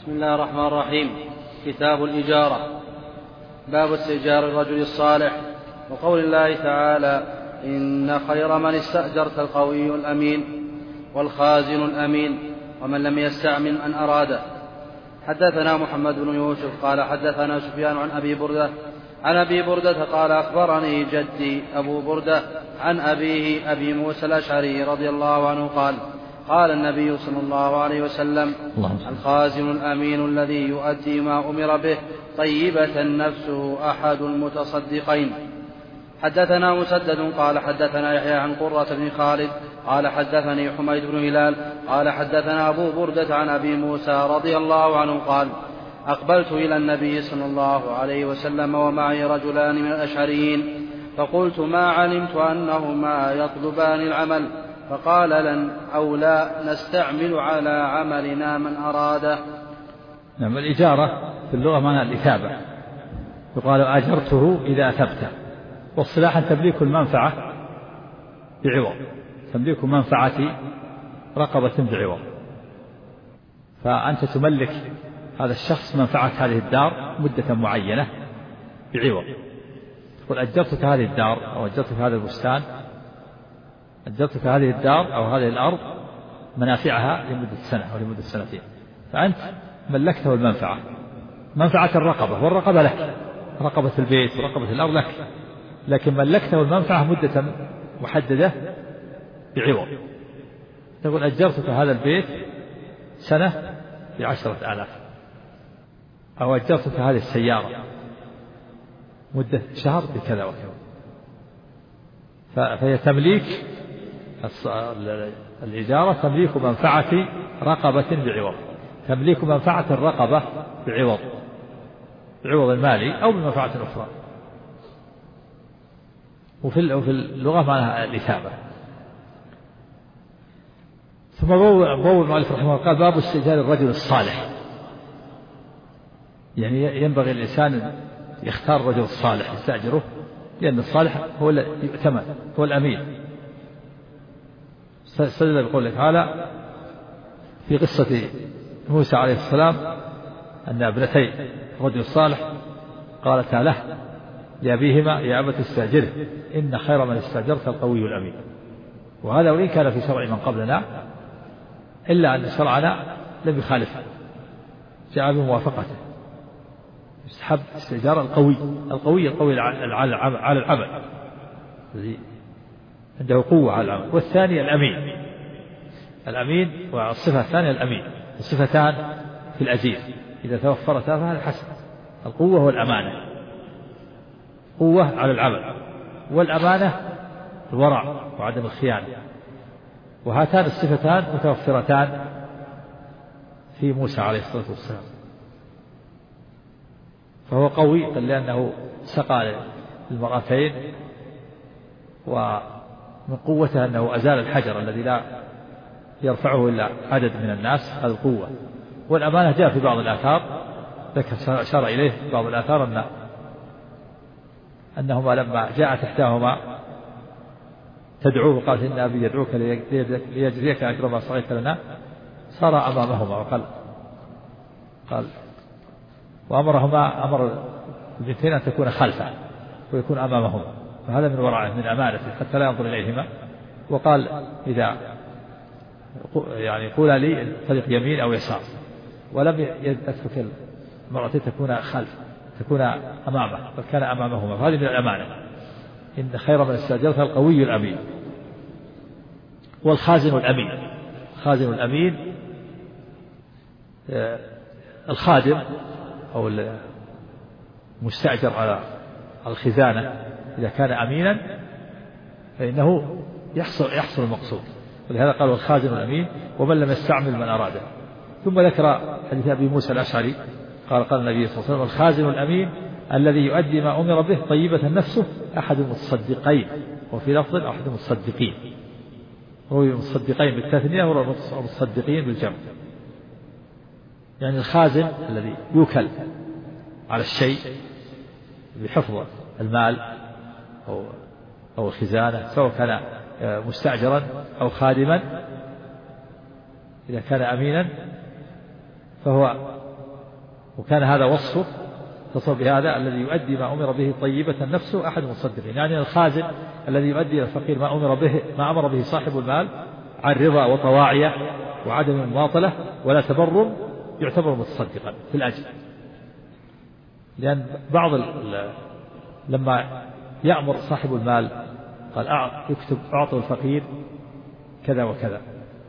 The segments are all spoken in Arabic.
بسم الله الرحمن الرحيم. كتاب الإجارة. باب استئجار الرجل الصالح. وقول الله تعالى: إن خير من استأجرت القوي الأمين والخازن الأمين ومن لم يستعمل من أراده. حدثنا محمد بن يوسف قال حدثنا سفيان عن أبي بردة قال أخبرني جدي أبو بردة عن أبيه أبي موسى الأشعري رضي الله عنه قال: قال النبي صلى الله عليه وسلم: الخازن الأمين الذي يؤدي ما أمر به طيبة نفسه أحد المتصدقين. حدثنا مسدد قال حدثنا يحيى عن قرة بن خالد قال حدثني حميد بن هلال قال حدثنا أبو بردة عن أبي موسى رضي الله عنه قال: أقبلت إلى النبي صلى الله عليه وسلم ومعي رجلان من الأشعريين، فقلت: ما علمت أنهما يطلبان العمل. فقال: لن أو لا نستعمل على عملنا من أراده. نعم. الإجارة في اللغة معناها الإثابة، يقال أجرته إذا أثبته، واصطلاحا تمليك المنفعة بعوض، تمليك منفعة رقبة بعوض. فأنت تملك هذا الشخص منفعة هذه الدار مدة معينة بعوض، تقول: أجرتك هذه الدار أو أجرتك هذا البستان، أجرتك هذه الدار أو هذه الأرض منافعها لمدة سنة أو لمدة سنتين، فأنت ملكته المنفعة، منفعة الرقبة، والرقبة لك، رقبة البيت ورقبة الأرض لك، لكن ملكته المنفعة مدة محددة بعوض. تقول: أجرتك هذا البيت سنة ب10,000، أو أجرتك هذه السيارة مدة شهر بكذا وكذا. فهي تمليك الإجارة، تمليك منفعة رقبة بعوض، تمليك منفعة الرقبة بعوض المالي أو بمنفعة أخرى. وفي اللغة معناها الإثابة. ثم بوّب المؤلف رحمه الله قال: باب استئجار الرجل الصالح. يعني ينبغي الإنسان يختار الرجل الصالح يستأجره، لأن الصالح هو الذي يؤتمن، هو الأمين. استدل بقوله تعالى في قصة موسى عليه السلام أن ابنتي الرجل الصالح قالتا له لأبيهما: يا أبت استأجره إن خير من استأجرت القوي الأمين. وهذا وإن كان في شرع من قبلنا، إلا أن شرعنا لم يخالفه، جاء بموافقته. يستحب استئجار القوي على العمل، الذي عنده قوة على العمل. والثاني الأمين، والصفة الثانية الأمين. الصفتان في الأجير إذا توفرتا فهذا حسن. القوة والأمانة، قوة على العمل، والأمانة الورع وعدم الخيانة. وهاتان الصفتان متوفرتان في موسى عليه الصلاة والسلام، فهو قوي لأنه سقى للمرأتين، ومن قوته أنه أزال الحجر الذي لا يرفعه إلا عدد من الناس، هذه القوة. والأمانة جاء في بعض الآثار، أشار إليه بعض الآثار أنهما لما جاءت إحداهما تدعوه قالت: إن أبي يدعوك ليجزيك أجر ما صغيت لنا، صار أمامهما قال أمر البنتين أن تكون خلفه ويكون أمامهما، فهذا من ورعه من أمانته حتى لا ينظر إليهما. وقال: إذا قولا لي طريق يمين أو يسار، ولم يترك المرأتين تكون خلف، تكون أمامه، بل كان أمامهما، فهذه من الأمانة. إن خير من استأجرت القوي الأمين. والخازن الأمين الخادم أو المستأجر على الخزانة إذا كان أمينا فإنه يحصل المقصود، ولهذا قال: والخازن الأمين ومن لم يستعمل من أراده. ثم ذكر حديث أبي موسى الأشعري قال النبي صلى الله عليه وسلم: الخازن الأمين الذي يؤدي ما أمر به طيبة نفسه أحد المتصدقين. وفي لفظ أحد المتصدقين، هو المتصدقين بالتثنية والمتصدقين بالجمع. يعني الخازن الذي يوكل على الشيء بحفظ المال أو الخزانة، سواء كان مستأجرا أو خادما، إذا كان أمينا فهو وكان هذا وصفه تصف بهذا الذي يؤدي ما أمر به طيبة نفسه أحد المصدقين، يعني الخازن الذي يؤدي إلى الفقير ما أمر به صاحب المال عن رضا وطواعية وعدم المماطلة ولا تبرم يعتبر متصدقا في الأجر. لأن لما يأمر صاحب المال قال يكتب أعطوا الفقير كذا وكذا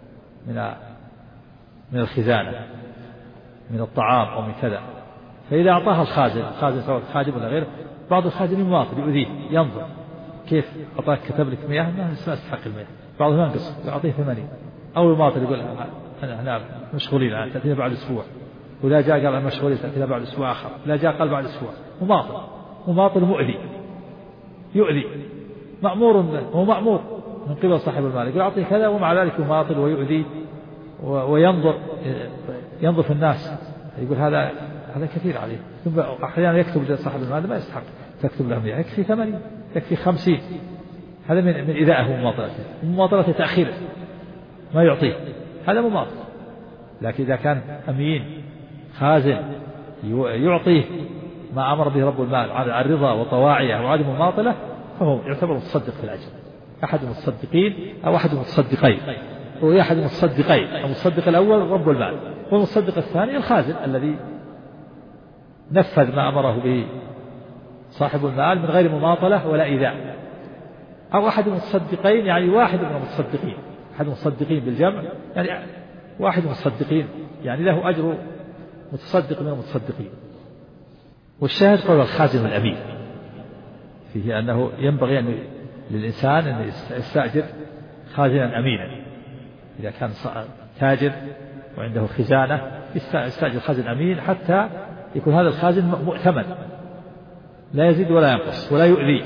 من الخزانة من الطعام أو من كذا، فإذا أعطاها الخازن سواء خادم ولا غيره، بعض الخازن يماطل يؤذيه ينظر كيف أعطاك كتب لك 100 ما استحق 100، بعضهم ينقص يعطيه 80 أو يماطل يقول أنا مشغولين الآن تأتينا بعد أسبوع، ولا جاء قال مشغولين تأتينا بعد أسبوع آخر، لا جاء قال بعد أسبوع. مماطل مؤذي يؤذي مأمور هو مأمور من قبل صاحب المال يقول أعطيه كذا، ومع ذلك يماطل ويؤذي وينظر في الناس، يقول هذا كثير عليه. ثم أحيانا يكتب لصاحب المال ما يستحق تكتب له 100 يكفي 80 يكفي 50، هذا من إيذائه ومماطلته تأخيره ما يعطيه، هذا مماطل. لكن إذا كان أمين خازن يعطيه ما أمر به رب المال على الرضا وطواعية وعدم المماطلة فهو يعتبر متصدق في الأجر، أحد المتصدقين أو أحد المتصدقين، هو أحد المتصدقين. المتصدق الأول رب المال، والمتصدق الثاني الخازن الذي نفذ ما أمره به صاحب المال من غير مماطلة ولا إيذاء. أو أحد المتصدقين يعني واحد من المتصدقين، أحد المتصدقين بالجمع يعني واحد من المتصدقين يعني له أجر متصدق من المتصدقين. والشاهد قول الخازن الأمين فيه أنه ينبغي أن للإنسان أن يستأجر خازنا أمينا، إذا كان تاجر وعنده خزانة يستأجر خازن أمين حتى يكون هذا الخازن مؤتمن لا يزيد ولا ينقص ولا يؤذي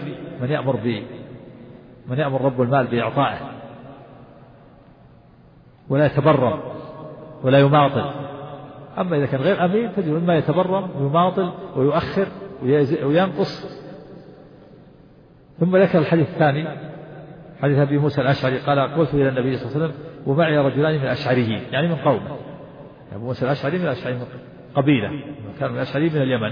من يأمر رب المال بإعطائه، ولا يتبرم ولا يماطل. أما إذا كان غير أمين تجد مما يتبرم ويماطل ويؤخر وينقص. ثم ذكر الحديث الثاني حديث أبي موسى الأشعري قال قلت إلى النبي صلى الله عليه وسلم ومعي رجلان من الأشعريين يعني من قومه، أبو موسى الأشعري من الأشعري من قبيلة كان من الأشعري من اليمن،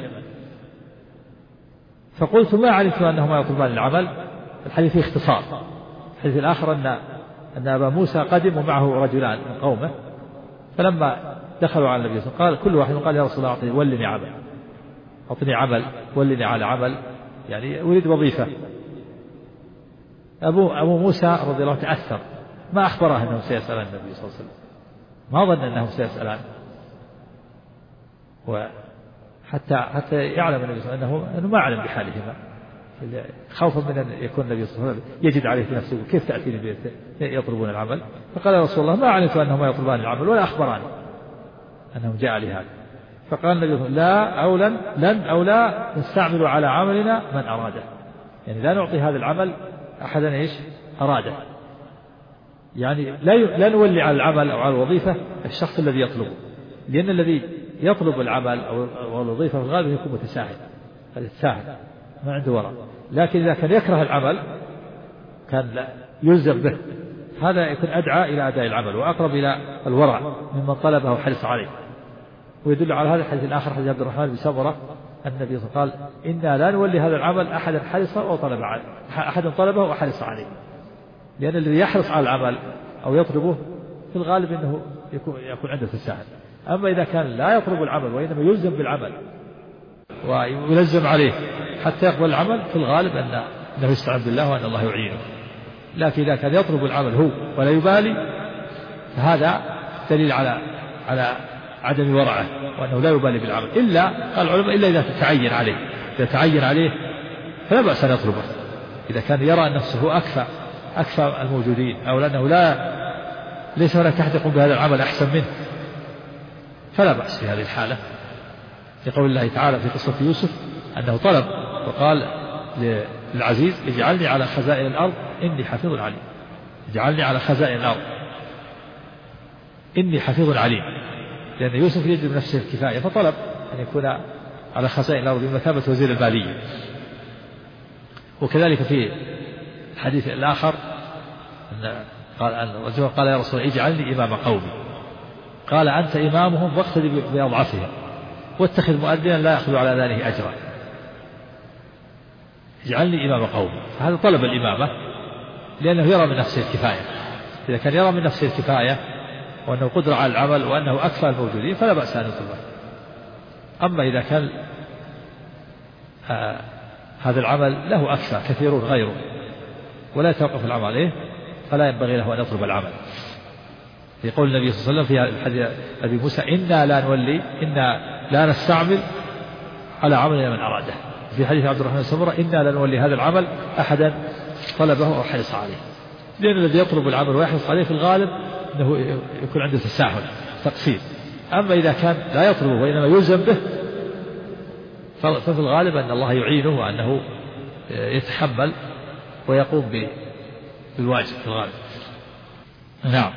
فقلت ما علمت أنهما يطلبان العمل. الحديث فيه اختصار. الحديث الآخر أن أبا موسى قدم ومعه رجلان من قومه، فلما دخلوا على النبي صلى الله عليه وسلم قال كل واحد قال يا رسول الله ولني عمل، أعطني عمل ولني على عمل، يعني أريد وظيفة. أبو موسى رضي الله عنه تأثر، ما أخبره أنه سيسأل النبي صلى الله عليه وسلم، ما ظن أنه سيسألان، وحتى يعلم النبي صلى الله عليه وسلم أنه ما أعلم بحالهما، خوفا من أن يكون النبي صلى الله عليه وسلم يجد عليه في نفسه كيف تأتيني يطلبون العمل. فقال يا رسول الله ما علمت أنهما يطلبان العمل ولا أخبراني أنهم جاء لهذا. فقال النبي لن أو لا نستعمل على عملنا من أراده، يعني لا نعطي هذا العمل أحدا أراده، يعني لا نولي على العمل أو على الوظيفة الشخص الذي يطلبه، لأن الذي يطلب العمل أو الوظيفة في الغالب يكون متساهل ما عنده وراء. لكن إذا كان يكره العمل كان لا يلزم به، هذا يكون أدعى إلى أداء العمل وأقرب إلى الورع ممن طلبه وحرص عليه. ويدل على هذا الحديث الآخر حديث عبد الرحمن بن سمرة النبي صلى الله عليه وسلم قال إنا لا نولي هذا العمل أحدا حرص أو طلب عليه، أحدا طلبه وحرص عليه، لأن الذي يحرص على العمل أو يطلبه في الغالب أنه يكون عنده تساهل. أما إذا كان لا يطلب العمل وإنما يلزم بالعمل ويلزم عليه حتى يقبل العمل، في الغالب أنه يستعين بالله وأن الله يعينه. لكن إذا كان يطلب العمل هو ولا يبالي فهذا دليل على عدم ورعه وأنه لا يبالي بالعمل، إلا قال العلماء إلا إذا تعين عليه فلا بأس أن يطلبه، إذا كان يرى أن نفسه أكثر الموجودين أو لأنه ليس هناك أحد يقوم بهذا العمل أحسن منه فلا بأس في هذه الحالة. لقول الله تعالى في قصة يوسف أنه طلب وقال للعزيز اجعلني على خزائن الأرض إني حفيظ عليم، اجعلني على خزائن الأرض إني حفيظ عليم، لأن يوسف يجد بنفسه الكفاية فطلب أن يكون على خزائن الأرض بمثابة وزير المالية. وكذلك في الحديث الآخر قال الرجل قال يا رسول الله اجعلني إمام قومي، قال أنت إمامهم واقتدي بأضعفهم واتخذ مؤذنا لا يأخذ على ذلك أجرا، اجعلني إمام قومي. فهذا طلب الإمامة لأنه يرى من نفسه الكفاية. إذا كان يرى من نفسه الكفاية وأنه قدر على العمل وأنه أكفى الموجودين فلا بأس أن يطلبه. أما إذا كان هذا العمل له أكفى كثيرون غيره ولا يتوقف العمل عليه فلا ينبغي له أن يطلب العمل. يقول النبي صلى الله عليه وسلم في حديث أبي موسى: إنا لا نستعمل على عمل من أراده. في حديث عبد الرحمن السمرة: إنا لا نولي هذا العمل أحدا طلبه أو حرص عليه. لأن الذي يطلب العمل ويحرص عليه في الغالب أنه يكون عنده تساهل تقصير. أما إذا كان لا يطلبه وإنما يلزم به ففي الغالب أن الله يعينه وأنه يتحمل ويقوم بالواجب في الغالب. نعم.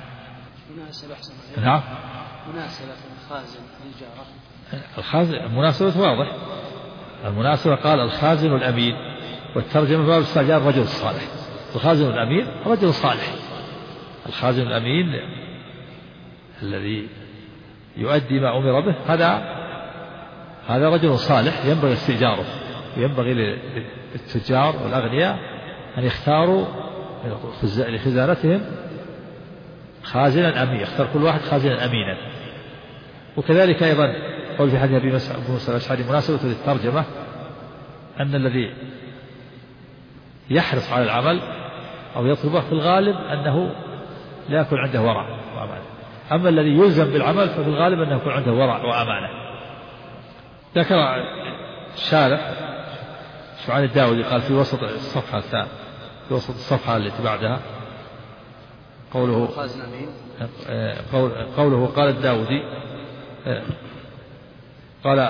نعم. مناسبة الخازن الإجارة. الخازن المناسبة واضح. المناسبة قال الخازن الأمين، والترجمة باب استئجار الرجل الصالح. الخازن الأمين رجل صالح. الخازن الأمين الذي يؤدي ما أمر به هذا رجل صالح ينبغي استئجاره. وينبغي للتجار والأغنياء أن يختاروا لخزانتهم خازنا أمين، يختار كل واحد خازنا أمينا. وكذلك أيضا قول في حديث أبي موسى الأشعري مناسبة للترجمة أن الذي يحرص على العمل أو يطلبه في الغالب أنه لا يكون عنده ورع وأمانة. أما الذي يلزم بالعمل ففي الغالب أنه يكون عنده ورع وأمانة. ذكر الشارح سعاد الداودي قال في وسط الصفحة التي بعدها قوله قال الداودي قال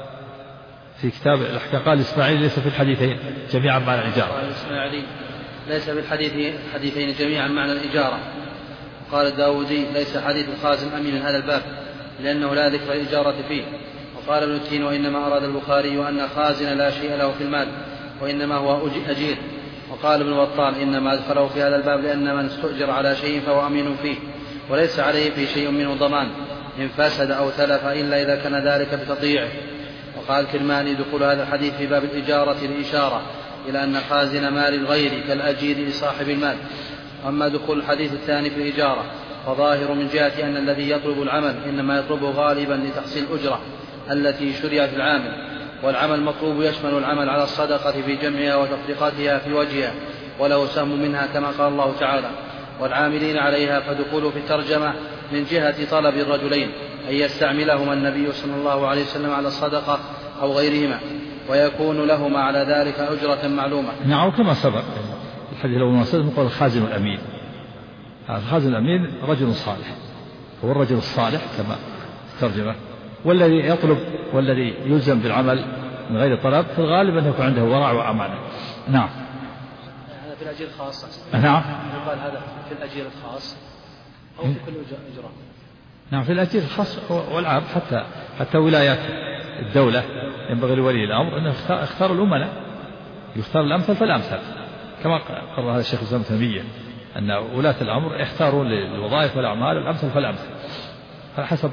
في كتاب الأحكام قال الإسماعيلي ليس في الحديثين جميعا معنى الإجارة. قال الإسماعيلي ليس في الحديثين جميعا معنى الإجارة. قال الداودي ليس حديث الخازن أمين من هذا الباب لأنه لا ذكر الإجارة فيه. وقال ابن التين وإنما أراد البخاري أن خازن لا شيء له في المال وإنما هو أجير. وقال ابن بطال إنما أدخله في هذا الباب لأن من استؤجر على شيء فهو أمين فيه وليس عليه في شيء منه ضمان إن فسد أو تلف إلا إذا كان ذلك بتطيعه. وقال الكرماني دخول هذا الحديث في باب الإجارة لإشارة إلى أن خازن مال الغير كالأجير لصاحب المال. أما دخول الحديث الثاني في الإجارة فظاهر من جهة أن الذي يطلب العمل إنما يطلبه غالبا لتحصيل الأجرة التي شرعت في العامل. والعمل المطلوب يشمل العمل على الصدقة في جمعها وتفريقاتها في وجهها وله سهم منها كما قال الله تعالى والعاملين عليها. فدخول في الترجمة من جهة طلب الرجلين أن يستعملهما النبي صلى الله عليه وسلم على الصدقة أو غيرهما ويكون لهما على ذلك أجرة معلومة. نعم. كما سبق الحديث الأول والثاني يقول الخازن الأمين. الخازن الأمين رجل صالح، هو الرجل الصالح كما الترجمة. والذي يطلب والذي يلزم بالعمل من غير طلب في الغالب أنه يكون عنده ورع وأمانة. نعم. هذا في الأجير الخاص. نعم. يقال هذا في الأجير الخاص أو في كل إجراء. نعم في الأجير الخاص والعام حتى ولايات الدولة ينبغي لولي الأمر أن يختار الأمناء، يختار الأمثل فالأمثل كما قرر هذا الشيخ الإسلام ابن تيمية أن ولاة الأمر يختاروا للوظائف والأعمال الأمثل فالأمثل على حسب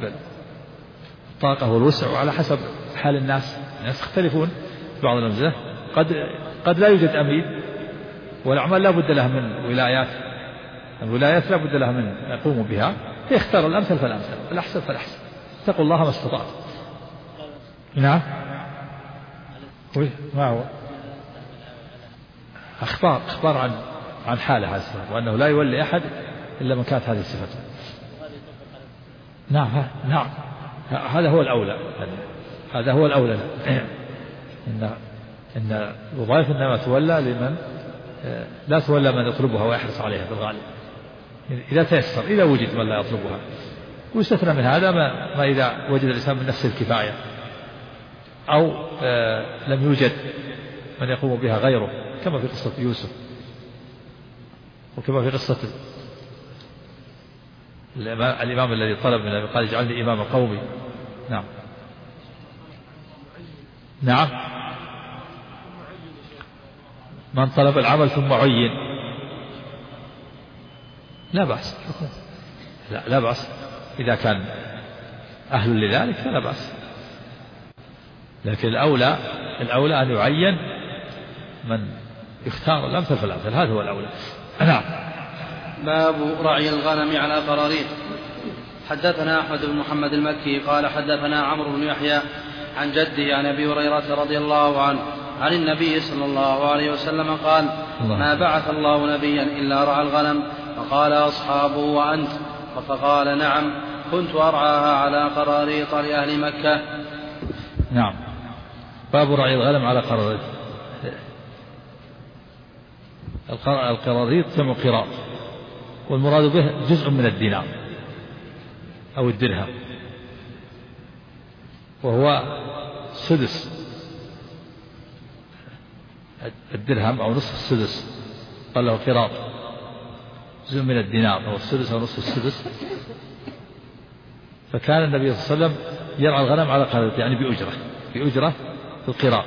الطاقة والوسع وعلى حسب حال الناس يختلفون في بعض الأمثلة. قد لا يوجد أمين والأعمال لا بد لها من الولايات لا بد لها من يقوموا بها فيختار الأمثل فالأمثل الأحسن فالأحسن. اتقوا الله ما استطعتم. نعم. ما هو أخبار عن حاله هذا وأنه لا يولي أحد إلا من كانت هذه الصفة. نعم. هذا هو الأولى إن الوظائف إنما تولى لمن لا تولى من يطلبها ويحرص عليها بالغالب إذا تيسر، إذا وجد من لا يطلبها. ويستثنى من هذا ما إذا وجد الإنسان من نفس الكفاية أو لم يوجد من يقوم بها غيره كما في قصة يوسف وكما في قصة الإمام الذي طلب من قال اجعلني إمام قومي. نعم. من طلب العمل ثم عين لا بأس. لا بأس إذا كان أهل لذلك فلا بأس. لكن الأولى أن يعين من يختار الأمثل فالأمثل، هذا هو الأولى. نعم. باب رعي الغنم على قراريط. حدثنا أحمد بن محمد المكي قال حدثنا عمرو بن يحيى عن جده عن أبي هريرة رضي الله عنه عن النبي صلى الله عليه وسلم قال: ما بعث الله نبيا إلا رعى الغنم. فقال أصحابه: وأنت؟ فقال: نعم، كنت أرعاها على قراريط لأهل مكة. نعم. باب رعي الغنم على قراريط. القراريط جمع قراط، والمراد به جزء من الدينار أو الدرهم، وهو سدس الدرهم أو نصف السدس، قال له قراط، جزء من الدينار أو السدس أو نصف السدس. فكان النبي صلى الله عليه وسلم يرعى الغنم على قراريط، يعني بأجرة في القراط.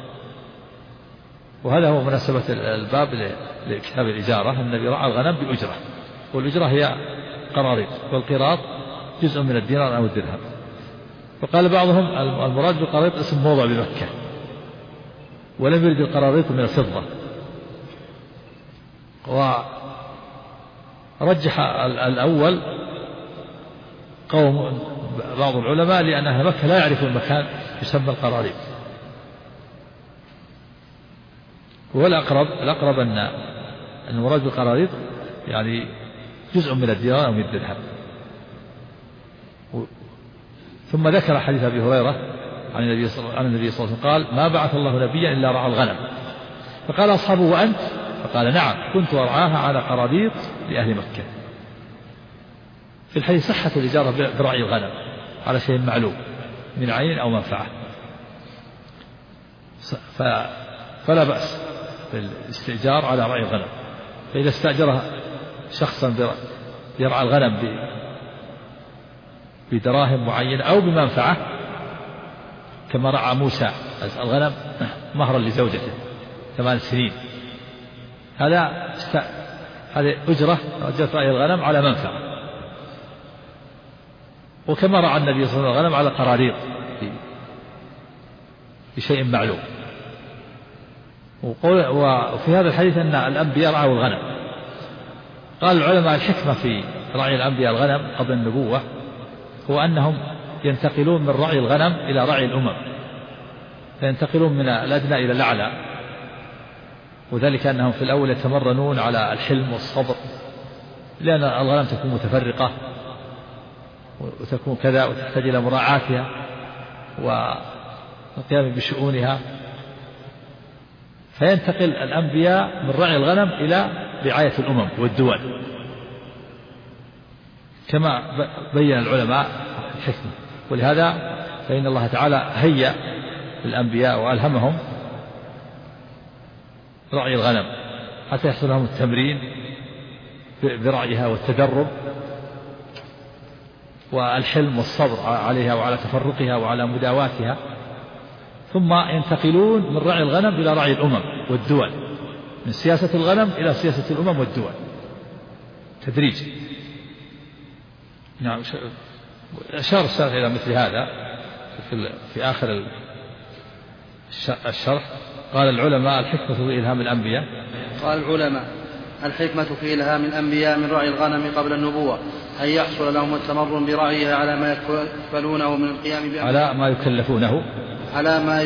وهذا هو مناسبة الباب لكتاب الإجارة، النبي رعى الغنم بأجرة، والأجرة هي قراريط، والقراط جزء من الدينار أو الدرهم. وقال بعضهم المراد بالقراريط اسم موضع بمكة، ولم يرد القراريط من الفضة. ورجح الأول بعض العلماء لأن أهل مكة لا يعرفون المكان يسمى القراريط. والأقرب أن المراد بالقراريط يعني جزء من الدينار أو من الدرهم. ثم ذكر حديث أبي هريرة عن النبي صلى الله عليه وسلم قال: ما بعث الله نبيا إلا رعى الغنم. فقال أصحابه: وأنت؟ فقال: نعم، كنت أرعاها على قراريط لأهل مكة. في الحديث صحة الإجارة برعي الغنم على شيء معلوم من عين أو منفعة، فلا بأس بالاستئجار على رعي الغنم. فإذا استأجر شخصا يرعى الغنم بدراهم معينة أو بمنفعة، كما رعى موسى الغنم مهرا لزوجته 8 سنين، هذا أجرة رعي الغنم على منفعة. وكما رعى النبي صلى الله عليه وسلم الغنم على قراريط بشيء معلوم. وفي هذا الحديث أن الأنبياء رعوا الغنم. قال العلماء: الحكمة في رعي الأنبياء الغنم قبل النبوة هو أنهم ينتقلون من رعي الغنم إلى رعي الأمم، فينتقلون من الأدنى إلى الأعلى، وذلك أنهم في الأول يتمرنون على الحلم والصبر، لأن الغنم تكون متفرقة وتكون كذا وتحتاج إلى مراعاتها والقيام بشؤونها. فينتقل الأنبياء من رعي الغنم إلى رعاية الأمم والدول، كما بين العلماء الحكمة. ولهذا فإن الله تعالى هيأ الأنبياء وألهمهم رعي الغنم حتى يحصل لهم التمرين برعيها والتدرب والحلم والصبر عليها وعلى تفرقها وعلى مداواتها، ثم ينتقلون من رعي الغنم إلى رعي الأمم والدول، من سياسة الغنم إلى سياسة الأمم والدول تدريج. نعم. أشار الشارح إلى مثل هذا في آخر الشرح. قال العلماء: الحكمة في إلهام الأنبياء. قال العلماء: الحكمة في إلهام الأنبياء من رعي الغنم قبل النبوة أن يحصل لهم التمرن برعيها على ما يكفلونه من القيام بأمر، على ما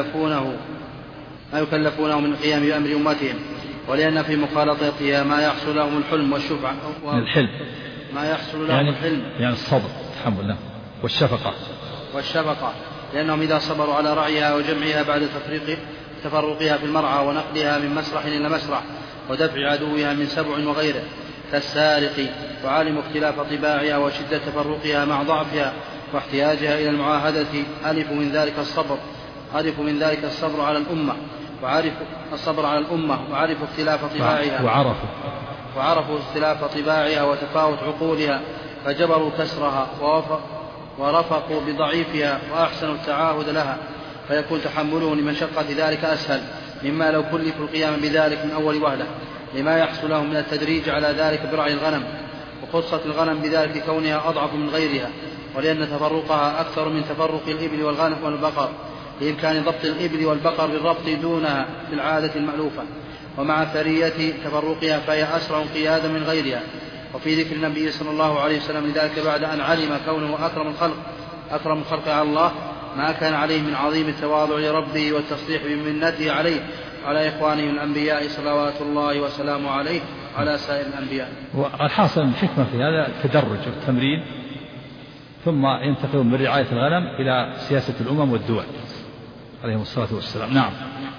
يكلفونه من القيام بأمر أمتهم، ولأن في مخالطتها ما يحصل لهم الحلم والشفعة ما يحصل لهم الحلم يعني الصبر تحمل والشفقة، لأنهم إذا صبروا على رعيها وجمعها بعد تفرقها في المرعى ونقلها من مسرح إلى مسرح ودفع عدوها من سبع وغيره كالسارق، وعالم اختلاف طباعها وشدة تفرقها مع ضعفها واحتياجها إلى المعاهدة، ألف من ذلك الصبر على الأمة، وعرفوا اختلاف طباعها وعرفوا اختلاف طباعها وتفاوت عقولها، فجبروا كسرها ورفقوا بضعيفها وأحسنوا التعاهد لها، فيكون تحملهم لمشقة ذلك أسهل مما لو كلفوا القيام بذلك من أول وهلة، لما يحصل لهم من التدريج على ذلك برعي الغنم. وخصت الغنم بذلك كونها أضعف من غيرها، ولأن تفرقها أكثر من تفرق الإبل والغنم والبقر، بإمكان ضبط الإبل والبقر بالربط دونها في العادة المألوفة، ومع ثرية تفرقها فهي أسرع قيادا من غيرها. وفي ذكر النبي صلى الله عليه وسلم لذلك بعد أن علم كونه أكرم الخلق على الله ما كان عليه من عظيم التواضع لربه والتصديق بمنته عليه وعلى إخوانه الأنبياء صلوات الله وسلامه عليه وعلى سائر الأنبياء. والحاصل الحكمة في هذا التدرج والتمرين، ثم ينتقلون من رعاية الغنم إلى سياسة الأمم والدول عليهم الصلاة والسلام. نعم.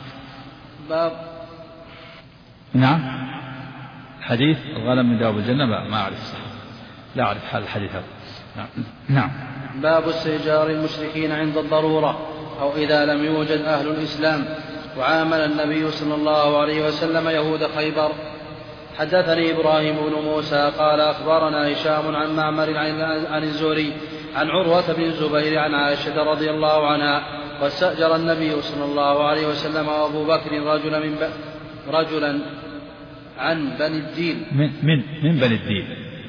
نعم. حديث الغنم من دواب الجنة ما أعرف صح، لا أعرف حال الحديث هذا. نعم. باب استئجار المشركين عند الضرورة أو إذا لم يوجد أهل الإسلام. وعامل النبي صلى الله عليه وسلم يهود خيبر. حدثني إبراهيم بن موسى قال أخبرنا هشام عن معمر عن الزهري عن عروة بن الزبير عن عائشة رضي الله عنها واستأجر النبي صلى الله عليه وسلم وأبو بكر رجلا عن بني الدين من بني الدين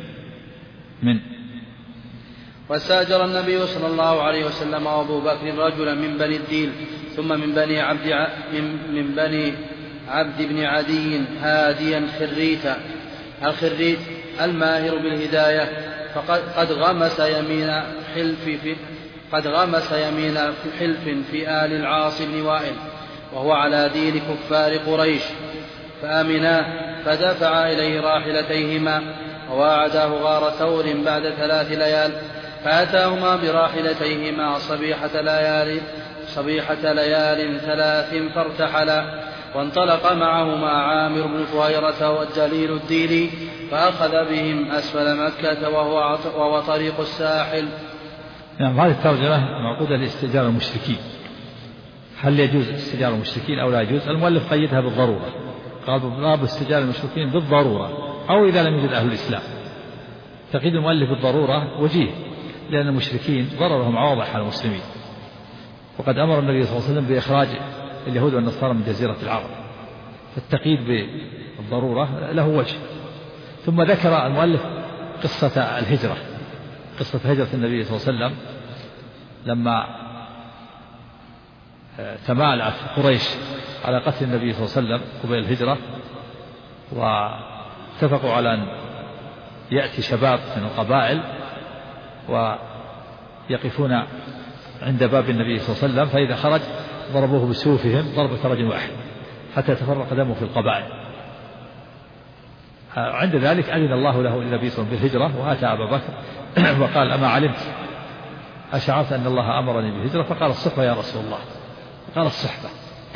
واستأجر النبي صلى الله عليه وسلم وأبو بكر رجلا من بني الدين ثم من بني عبد بن عدي هاديا خريتا. الخريت الماهر بالهداية فقد غمس يمين حلف في آل العاص بن وائل وهو على دين كفار قريش فآمناه فدفع إليه راحلتيهما وواعداه غار ثور بعد 3 ليال فأتاهما براحلتيهما صبيحة ليال 3 فارتحلا وانطلق معهما عامر بن فهيرة والجليل الديلي فأخذ بهم أسفل مكة وهو طريق الساحل. نعم. هذه الترجمة معقودة لاستئجار المشركين. هل يجوز استئجار المشركين أو لا يجوز؟ المؤلف قيدها بالضرورة، قال باب استئجار المشركين بالضرورة أو إذا لم يوجد أهل الإسلام. تقييد المؤلف بالضرورة وجيه، لأن المشركين ضررهم واضح على المسلمين، وقد أمر النبي صلى الله عليه وسلم بإخراج اليهود والنصارى من جزيرة العرب، فالتقييد بالضرورة له وجه. ثم ذكر المؤلف قصة الهجرة، قصة هجرة النبي صلى الله عليه وسلم لما تمالأت قريش على قتل النبي صلى الله عليه وسلم قبيل الهجرة، واتفقوا على أن يأتي شباب من القبائل ويقفون عند باب النبي صلى الله عليه وسلم، فإذا خرج ضربوه بسيوفهم ضربة رجل واحد حتى يتفرق دمه في القبائل. عند ذلك أذن الله له للنبي صلى الله عليه وسلم بالهجرة، وأتى أبا بكر وقال أما علمت أشعرت أن الله أمرني بالهجرة؟ فقال الصحبة يا رسول الله، قال الصحبة.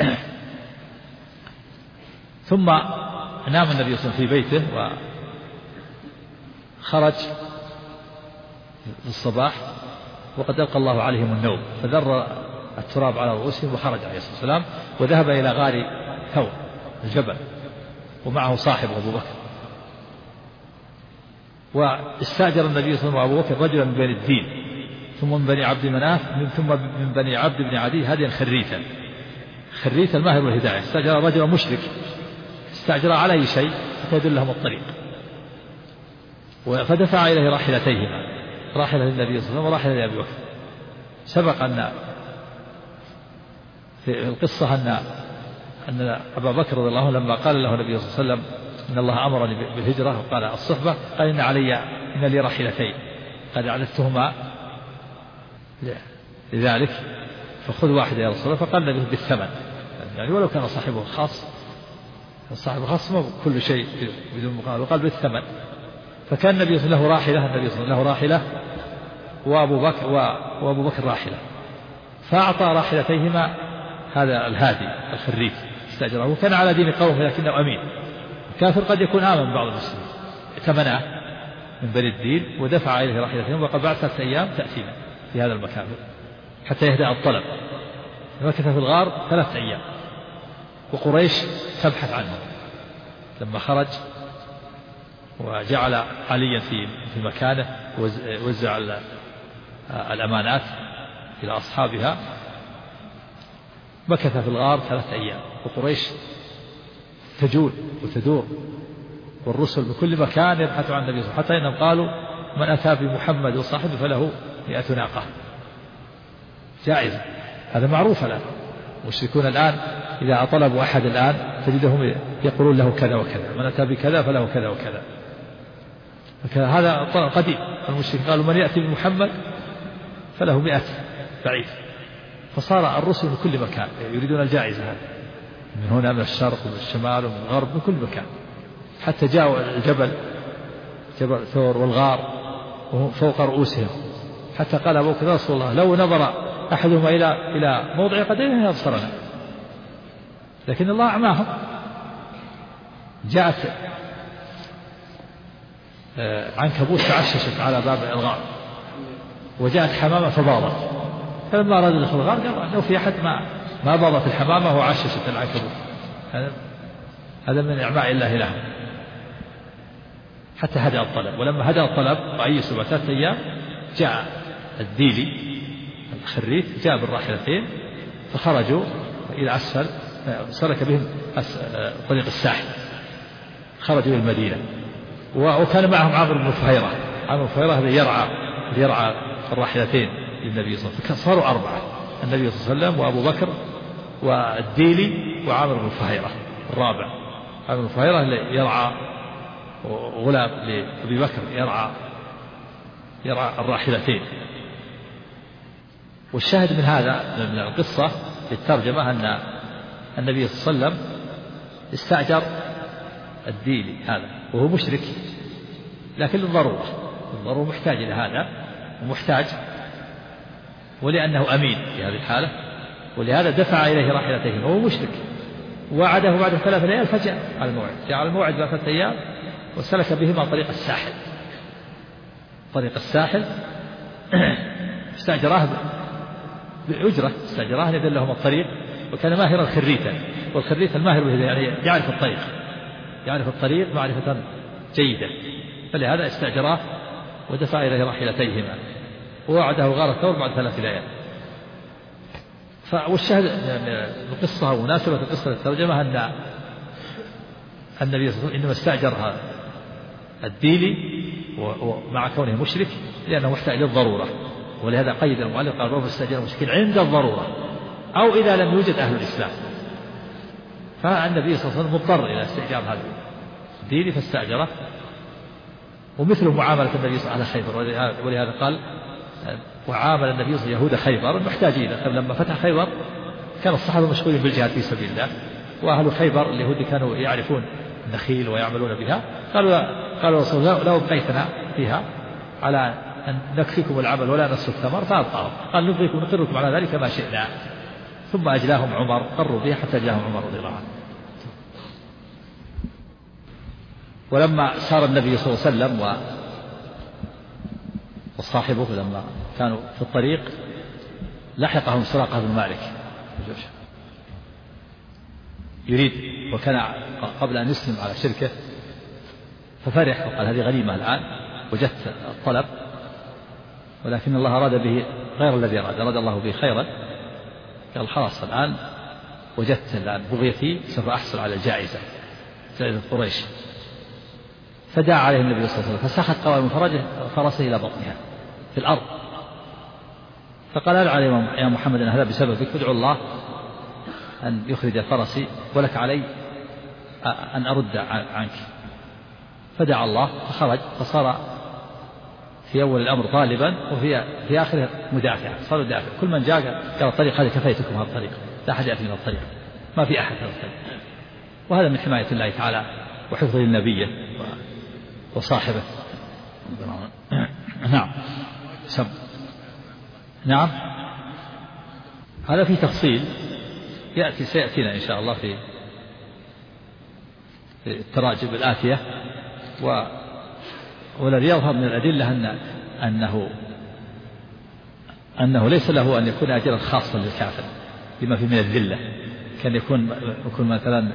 ثم نام النبي صلى الله عليه وسلم في بيته وخرج في الصباح وقد ألقى الله عليهم النوم، فذر التراب على رؤوسهم وخرج عليه الصلاة والسلام وذهب إلى غار ثور الجبل ومعه صاحب أبو بكر. واستأجر النبي صلى الله عليه وسلم أبو بكر رجلا من بني الدين ثم من بني عبد مناف ثم من بني عبد بن عدي هاديا خريتا الماهر والهداية. استأجر رجلا مشرك، استأجر على أي شيء حتى يدلهم الطريق، فدفع إليه راحلتيهما، راحلة النبي صلى الله عليه وسلم وراحلة لأبي بكر. سبق أن في القصة أن أبا بكر رضي الله عنه لما قال له النبي صلى الله عليه وسلم إن الله أمرني بالهجرة وقال الصحبة، قال إن لي راحلتين قد أعددتهما لذلك فخذ واحدة يا رسول الله. فقال النبي بالثمن، يعني ولو كان صاحبه خاص، صاحبه خاص ما كل شيء بدون مقابل، وقال بالثمن. فكان النبي صلى الله عليه وسلم له راحلة وأبو بكر راحلة، فأعطى راحلتيهما هذا الهادي الخريف استأجره، وكان على دين قومه لكنه أمين. الكافر قد يكون آمن بعض المسلمين، ائتمناه من بني الدين ودفع إليه راحلتهم، وقد بعد 3 أيام تأتينا في هذا المكان حتى يهدأ الطلب. مكث في الغار 3 أيام وقريش تبحث عنه. لما خرج وجعل عليا في مكانه وزع الأمانات إلى أصحابها، مكث في الغار 3 أيام وقريش تجول وتدور والرسل بكل مكان يبحثوا عن النبي صلى الله عليه وسلم، حتى إنهم قالوا من أتى بمحمد وصاحبه فله 100 ناقة جائزة. هذا معروف الآن. المشركون الآن إذا طلبوا أحد الآن تجدهم يقولون له كذا وكذا، من أتى بكذا فله كذا وكذا. هذا قديم. المشرك قالوا من يأتي بمحمد فله 100 بعير. فصار الرسل من كل مكان يريدون الجائزة هذه، من هنا من الشرق ومن الشمال ومن الغرب من كل مكان، حتى جاءوا الجبل جبل ثور والغار وهم فوق رؤوسهم، حتى قال أبو بكر رسول الله لو نظر أحدهما إلى موضع قدمه يبصرنا، لكن الله أعماهم. جاءت عنكبوت تعششت على باب الغار، وجاءت حمامة فباضت، فلما أراد يدخل الغار قال لو في أحد ما باضت الحمامة وعششت العنكبوت. هذا من إعماء الله لهم. حتى هدأ الطلب، ولما هدأ الطلب وأيسوا بعد 3 أيام جاء الديلي الخريف جاء بالراحلتين فخرجوا إلى أسفل، سلك بهم طريق الساحل، خرجوا إلى المدينة. وكان معهم عامر بن فهيرة. عامر بن فهيرة هذا يرعى الراحلتين للنبي صلى الله عليه وسلم. صاروا 4: النبي صلى الله عليه وسلم وأبو بكر والديلي وعامر بن فهيرة الرابع. عامر بن فهيرة يرعى غلام لأبي بكر يرعى الراحلتين. والشاهد من هذا من القصة للترجمة أن النبي صلى الله عليه وسلم استأجر الديلي هذا وهو مشرك، لكن للضرورة محتاج إلى هذا ومحتاج، ولأنه أمين في هذه الحالة، ولهذا دفع إليه راحلتين وهو مشرك. وعده بعد 3 ليال فجاء على الموعد، جاء على الموعد بعد 3 أيام وسلك بهما طريق الساحل. استأجراه بأجرة، استأجراه يدل لهم الطريق، وكان ماهرا خريتا، والخريت الماهر به يعني يعرف الطريق معرفة جيدة، فلهذا استأجراه ودفع إليه راحلتيهما، ووعده غار الثور بعد 3 ليال. والشاهد القصة ومناسبة القصة للترجمة أن النبي صلى الله عليه وسلم إنما استأجر الديلي ومع كونه مشرك لأنه محتاج للضرورة، ولهذا قيد المؤلف قال رب استأجر المشركين عند الضرورة أو إذا لم يوجد أهل الإسلام. فالنبي صلى الله عليه وسلم مضطر إلى استئجار هذا الديلي فاستأجره. ومثل معاملة النبي صلى الله عليه وسلم على خيبر، ولهذا قال وعامل النبي صلى الله عليه وسلم يهود خيبر محتاجين. لما فتح خيبر كان الصحابة مشغولين بالجهاد في سبيل الله، وأهل خيبر اليهود كانوا يعرفون النخيل ويعملون بها، قالوا رسول الله لو بقيتنا فيها على أن نكفيكم العمل ولا نصف الثمر فأبقاهم، قال نقركم على ذلك ما شئنا. ثم أجلاهم عمر، قروا بها حتى أجلاهم عمر رضي الله عنه. ولما سار النبي صلى الله عليه وسلم وصاحبه لما كانوا في الطريق لحقهم سراقة بن مالك يريد، وكان قبل أن يسلم على شركه، ففرح وقال هذه غنيمة الآن وجدت الطلب، ولكن الله أراد به غير الذي أراد الله به خيرا. قال خلاص الآن وجدت الآن بغيتي سوف أحصل على الجائزة، جائزة قريش. فدعا عليه النبي صلى الله عليه وسلم فسخت قوائم فرسه إلى بطنها في الأرض، فقال ادعى يا محمد أن هذا بسببك، ادعو الله أن يخرج فرسي ولك علي أن أرد عنك. فدعا الله فخرج، فصار في أول الأمر طالبا وفي آخره مدافعا، صار مدافع. كل من جاء قال الطريق هذه كفيتكم هذا الطريق، لا أحد يأتي من الطريق، ما في أحد هذا الطريق. وهذا من حماية الله تعالى وحفظه للنبي وصاحبه. نعم نعم هذا في تفصيل سيأتينا إن شاء الله في التراجم الآتية. والذي يظهر من الأدلة أنه ليس له أن يكون أجرا خاصا للكافر بما فيه من الذلة، كان يكون مثلا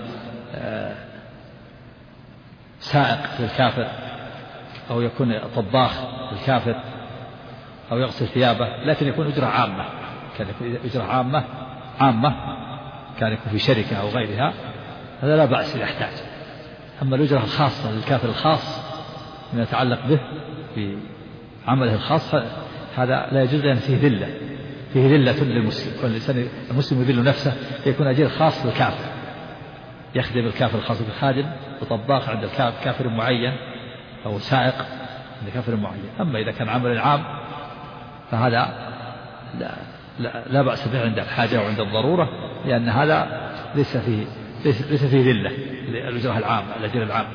سائق للكافر، أو يكون طباخ للكافر، أو يغسل ثيابه، لكن يكون أجرة عامة، كان يكون أجرة عامة كان يكون في شركة أو غيرها، هذا لا بأس إذا احتاج. أما الأجرة الخاصة للكافر الخاص ما يتعلق به في عمله الخاص هذا لا يجوز لأن فيه ذلة، فيه ذلة للمسلم، كل إنسان المسلم يذل نفسه يكون أجير خاص بالكافر، يخدم الكافر الخاص بالخادم وطباخ عند كافر معين أو سائق عند كافر معين. أما إذا كان عمل عام فهذا لا بأس به عند الحاجة وعند الضرورة، لأن هذا ليس فيه ذلة للأجرة العام الأجر العام.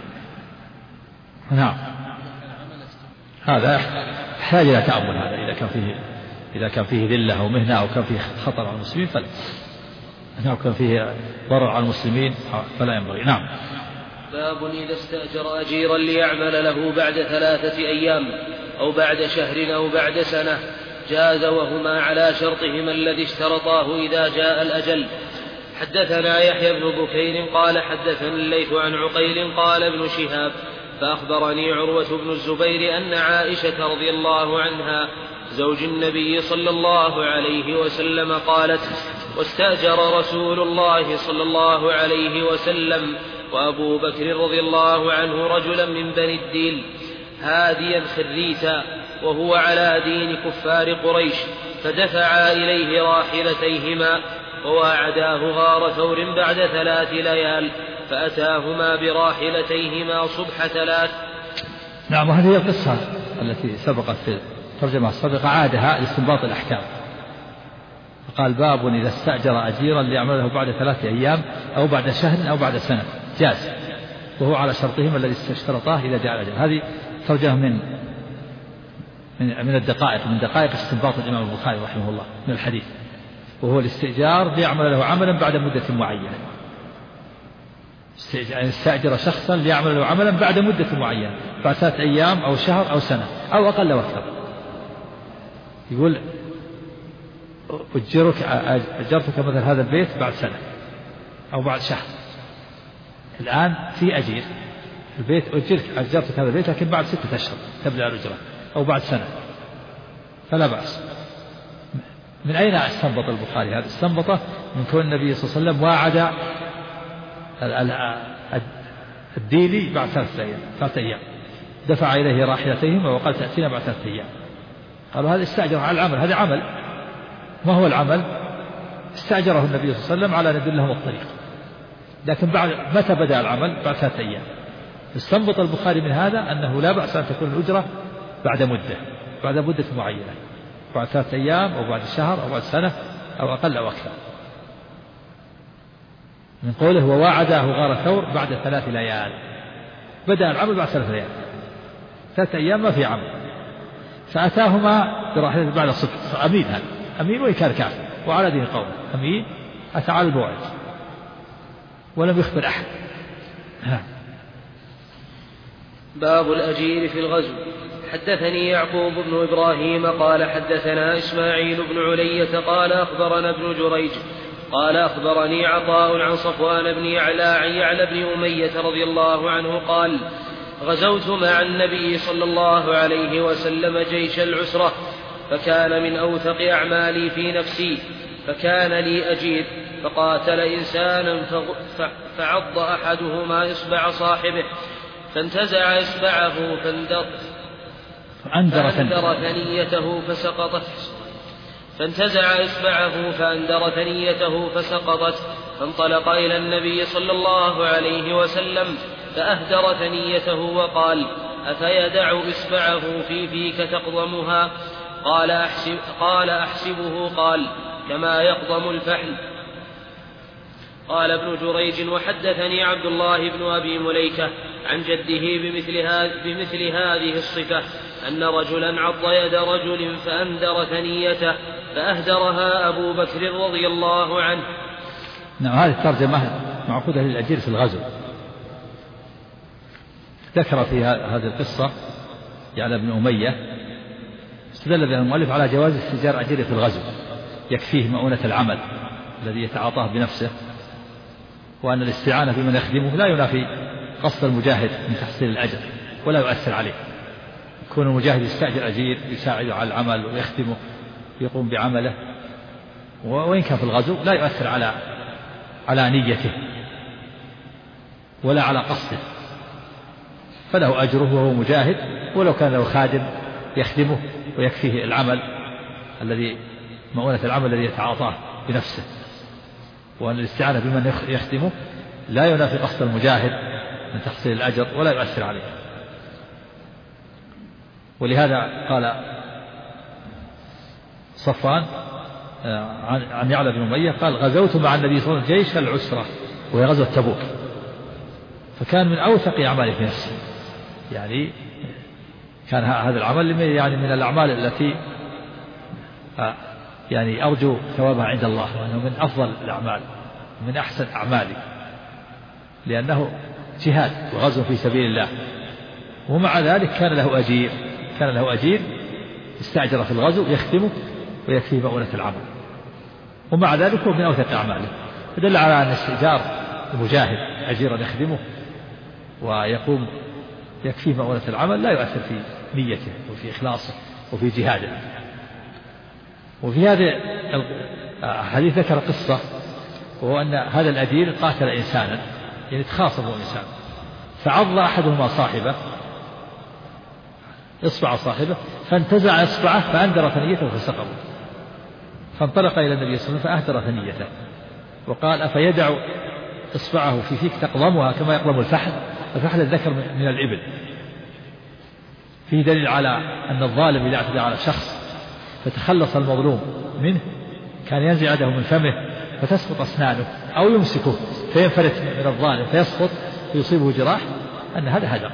نعم، هذا يحتاج إلى تأمل، هذا إذا كان فيه ذلة أو مهنة أو كان فيه خطر على المسلمين فلا، أو كان فيه ضرر على المسلمين فلا ينبغي. نعم. باب إذا استأجر أجيرا ليعمل له بعد 3 أيام أو بعد شهر أو بعد سنة جاز، وهما على شرطهما الذي اشترطاه إذا جاء الأجل. حدثنا يحيى بن بكير قال حدثني الليث عن عقيل قال ابن شهاب فأخبرني عروة بن الزبير أن عائشة رضي الله عنها زوج النبي صلى الله عليه وسلم قالت: واستأجر رسول الله صلى الله عليه وسلم وأبو بكر رضي الله عنه رجلا من بني الديل هاديا خريتا وهو على دين كفار قريش، فدفعا إليه راحلتيهما وواعداه غار ثور بعد 3 ليال، فأتاهما براحلتيهما صبح 3. نعم، هذه القصة التي سبقت في الترجمة السابقة عادها لاستنباط الأحكام. فقال: باب إذا استأجر أجيرا ليعمل له بعد 3 أيام أو بعد شهر أو بعد سنة جاز، وهو على شرطهما الذي اشترطاه إذا جاء الأجل. هذه ترجمة من الدقائق، من دقائق استنباط الإمام البخاري رحمه الله من الحديث، وهو الاستئجار ليعمل له عملا بعد مدة معينة. استأجر شخصا ليعمل له عملا بعد مدة معينة، بعد 3 أيام أو شهر أو سنة أو أقل أو أكثر. يقول: أجرتك مثل هذا البيت بعد سنة أو بعد شهر. الآن في أجير البيت، أجرتك هذا البيت لكن بعد 6 أشهر تبلغ الأجرة أو بعد سنة، فلا بأس. من أين استنبط البخاري هذا؟ استنبطه من كون النبي صلى الله عليه وسلم واعد الديلي بعد 3 أيام، دفع إليه راحلتيهما وقال: تأتينا بعد 3 أيام. قالوا: هذا استأجر على العمل. هذا عمل. ما هو العمل؟ استأجره النبي صلى الله عليه وسلم على أن يدلهم الطريق، لكن بعد متى بدأ العمل؟ بعد 3 أيام. استنبط البخاري من هذا أنه لا بأس أن تكون الأجرة بعد مدة معينة، بعد 3 أيام أو بعد شهر أو بعد سنة أو أقل أو أكثر. من قوله: وواعداه غار ثور بعد 3 ليال، بدأ العمل بعد 3 ليال. 3 أيام ما في عمل، فأتاهما براحلته بعد صدق. أمين، هذا أمين وإن كان كافر وعلى دين قومه، أمين أتى على الموعد ولم يخبر أحد. باب الأجير في الغزو. حدثني يعقوب بن إبراهيم قال حدثنا إسماعيل بن علية قال أخبرنا ابن جريج قال أخبرني عطاء عن صفوان بن يعلى بن أمية رضي الله عنه قال: غزوت مع النبي صلى الله عليه وسلم جيش العسرة، فكان من أوثق أعمالي في نفسي، فكان لي أجير، فقاتل إنسانا فعض أحدهما إصبع صاحبه، فانتزع إصبعه فأندر ثنيته فسقطت، فانطلق إلى النبي صلى الله عليه وسلم فأهدر ثنيته وقال: أفيدع إصبعه في فيك تقضمها؟ قال أحسبه قال: كما يقضم الفحل. قال ابن جريج: وحدثني عبد الله بن أبي مليكة عن جده بمثل هذه الصفة، أن رجلا عض يد رجل فأندر ثنيته فأهدرها أبو بكر رضي الله عنه. نعم، هذه الترجمة معقودة للأجير في الغزو. ذكر في هذه القصة يعلى بن أمية، استدل بها المؤلف على جواز استئجار أجير في الغزو، يكفيه مؤونة العمل الذي يتعاطاه بنفسه، وأن الاستعانة بمن يخدمه لا ينافي قصد المجاهد من تحصيل الأجر ولا يؤثر عليه. يكون المجاهد يستأجر أجير يساعده على العمل ويخدمه يقوم بعمله، وإن كان في الغزو لا يؤثر على نيته ولا على قصده، فله أجره وهو مجاهد، ولو كان له خادم يخدمه ويكفيه العمل الذي مؤونة العمل الذي يتعاطاه بنفسه، وأن الاستعانة بمن يخدمه لا ينافي قصد المجاهد من تحصيل الأجر ولا يؤثر عليه. ولهذا قال صفوان عن يعلى بن أمية قال غزوت مع النبي صلى الله عليه وسلم جيش العسرة وهي غزوة تبوك، فكان من أوثق أعماله في نفسه، يعني كان هذا العمل يعني من الأعمال التي يعني أرجو ثوابها عند الله، وأنه من أفضل الأعمال من أحسن أعمالي، لأنه جهاد وغزو في سبيل الله. ومع ذلك كان له أجير استأجر في الغزو يخدمه ويكفيه مؤونة العمل، ومع ذلك هو من أوثق أعماله، فدل على أن استئجار المجاهد أجيرا يخدمه ويقوم يكفيه مؤونة العمل لا يؤثر في نيته وفي إخلاصه وفي جهاده. وفي هذا الحديث ذكر قصة، وهو أن هذا الأجير قاتل إنسانا، يعني تخاصمه إنسان، فعض أحدهما صاحبه إصبع صاحبه فانتزع إصبعه فأندر ثنيته فسقطه، فانطلق إلى النبي صلى الله عليه وسلم فأهدر ثنيته وقال أفيدع إصبعه في فيك تقضمها كما يقضم الفحل؟ الفحل الذكر من الإبل. فيه دليل على أن الظالم إذا اعتدى على شخص فتخلص المظلوم منه كان ينزع يده من فمه فتسقط أسنانه أو يمسكه فينفلت من الظالم فيسقط فيصيبه جراح، أن هذا هدر،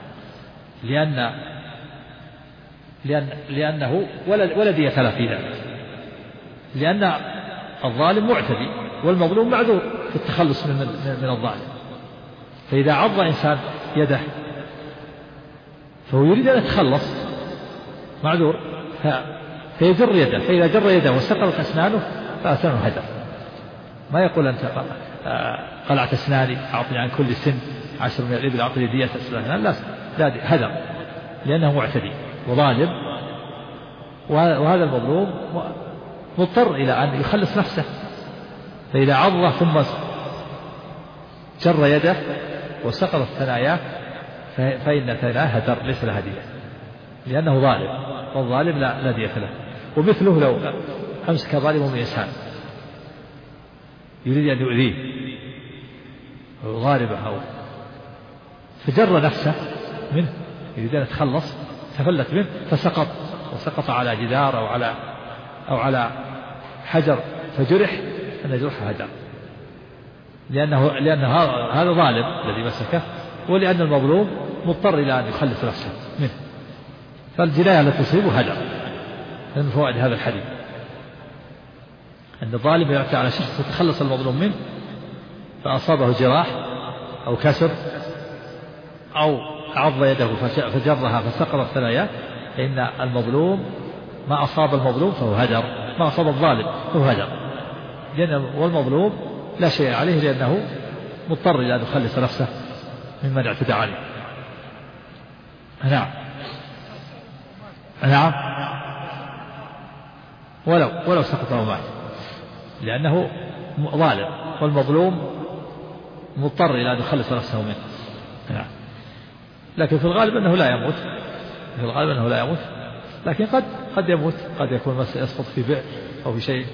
لأنه ولا دية له في ذلك، لأن الظالم معتدي والمظلوم معذور في التخلص من الظالم. فإذا عض إنسان يده فهو يريد أن يتخلص معذور فيجر يده، فإذا جر يده واستقرت أسنانه فأسنانه هدر. ما يقول أنت قلعت أسناني أعطني عن كل سن 10 من الإبل أعطني دية أسنان، لا هدر، لأنه معتدي وظالم، وهذا المظلوم مضطر إلى أن يخلص نفسه. فإذا عضه ثم جر يده وسقطت ثناياه فإن ثناياه هدر ليس له دية، لأنه ظالم، والظالم لا دية له. ومثله لو أمسك ظالم من إنسان يريد أن يؤذيه أو ضاربه أو فجر نفسه منه يريد أن يتخلص تفلت منه فسقط، وسقط على جدار أو على حجر فجرح، أن جرحه هدر، لأن هذا ظالم الذي مسكه، ولأن المظلوم مضطر إلى أن يخلص نفسه منه، فالجناية التي تصيبه هدر. من فوائد هذا الحديث أن الظالم يعتى على شخص يتخلص المظلوم منه فأصابه جراح أو كسر أو عض يده فجرها فسقطت ثناياه، فإن المظلوم ما أصاب المظلوم فهو هدر، ما أصاب الظالم فهو هدر، والمظلوم لا شيء عليه لأنه مضطر إلى أن يخلص نفسه ممن اعتدى عليه. نعم ولو سقط ومات، لأنه ظالم والمظلوم مضطر إلى أن يخلص نفسه منه. نعم. لكن في الغالب أنه لا يموت، لكن قد يموت، قد يكون يسقط في بئر أو في شيء.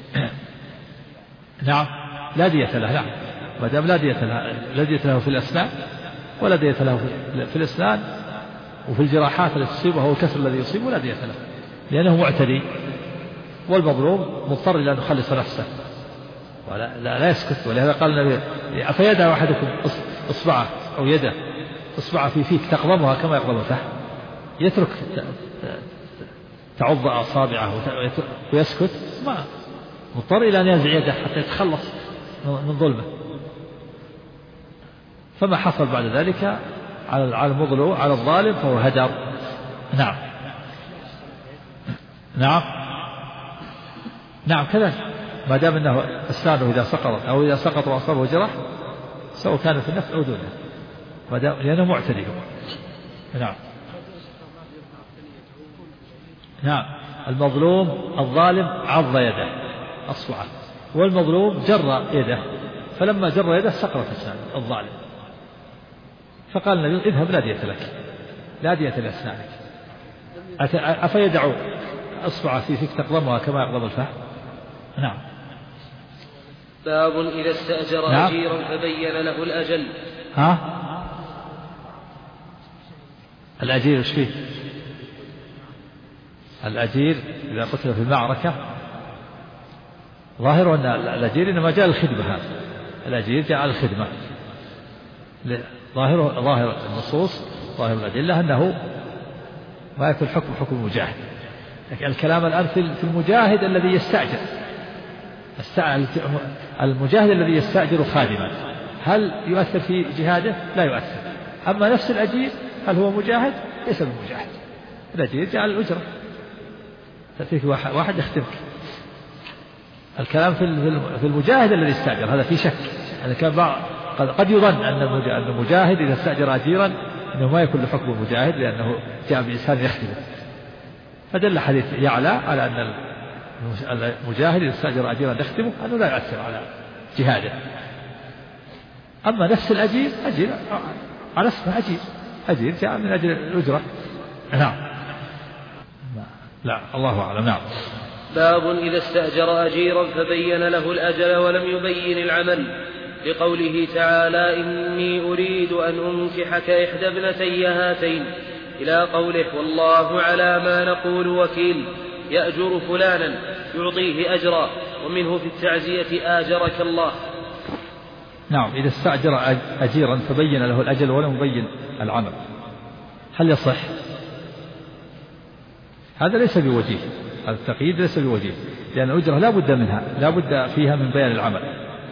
نعم لا دية له. نعم ما دام لا دية له في الأسنان ولا دية له في الأسنان وفي الجراحات التي تصيبه والكسر الذي يصيبه لا دية له، لأنه معتدي والمظلوم مضطر إلى أن يخلص نفسه ولا يسكت. ولهذا قال النبي أفيدع أحدكم إصبعه أو يده إصبعه في فيك تقضمها كما يقضم الفحل، يترك تعض أصابعه ويسكت، ما مضطر إلى أن ينزع يده حتى يتخلص من ظلمه. فما حصل بعد ذلك على المظلوم على الظالم فهو هدر. نعم كذلك ما دام أنه أسنانه إذا سقطت أو إذا سقط وأصابه جرح سواء كان في النفع أو دونه، ما دام لأنه معتدي. نعم المظلوم الظالم عض يده أصبعه، والمظلوم جر يده، فلما جر يده سقطت أسنانه الظالم، فقال النبي اذهب لا دية لك، لا دية لأسنانك. أصبع في فيك تقضمها كما يقضم الفحم. نعم. باب إذا استأجر نعم. أجيرا فبين له الأجل. الأجير إيش فيه؟ الأجير إذا قتل في المعركة ظاهر أن الأجير إنما جاء الخدمة، هذا الأجير جاء الخدمة، ظاهر النصوص ظاهر الأدلة أنه ما يكون حكم المجاهد. لكن الكلام الآن في المجاهد الذي يستأجر، المجاهد الذي يستأجر خادما هل يؤثر في جهاده؟ لا يؤثر. أما نفس الأجير هل هو مجاهد؟ ليس بمجاهد. الأجير جاء الأجرة، تأتيك واحد يخدمك. الكلام في المجاهد الذي استأجر هذا في شك. يعني كان قد يظن أن المجاهد إذا استأجر أجيرا أنه ما يكون له حكم المجاهد لأنه جاء بإنسان يخدمه، فدل حديث يعلى على أن المجاهد إذا استأجر أجيرا يخدمه أنه لا يؤثر على جهاده. أما نفس الأجير أجير على اسمه أجير جاء من أجل الأجرة. نعم. لا الله أعلم. نعم. باب إذا استأجر أجيرا فبين له الأجل ولم يبين العمل، لقوله تعالى إني أريد أن أنكحك إحدى ابنتي هاتين إلى قوله والله على ما نقول وكيل يأجر فلانا يعطيه أجرا، ومنه في التعزية آجرك الله. نعم. إذا استأجر أجيرا فبين له الأجل ولم يبين العمل هل يصح؟ هذا ليس بوجيه، هذا التقييد ليس بوجيه، لأن الأجرة لا بد منها، لا بد فيها من بيان العمل.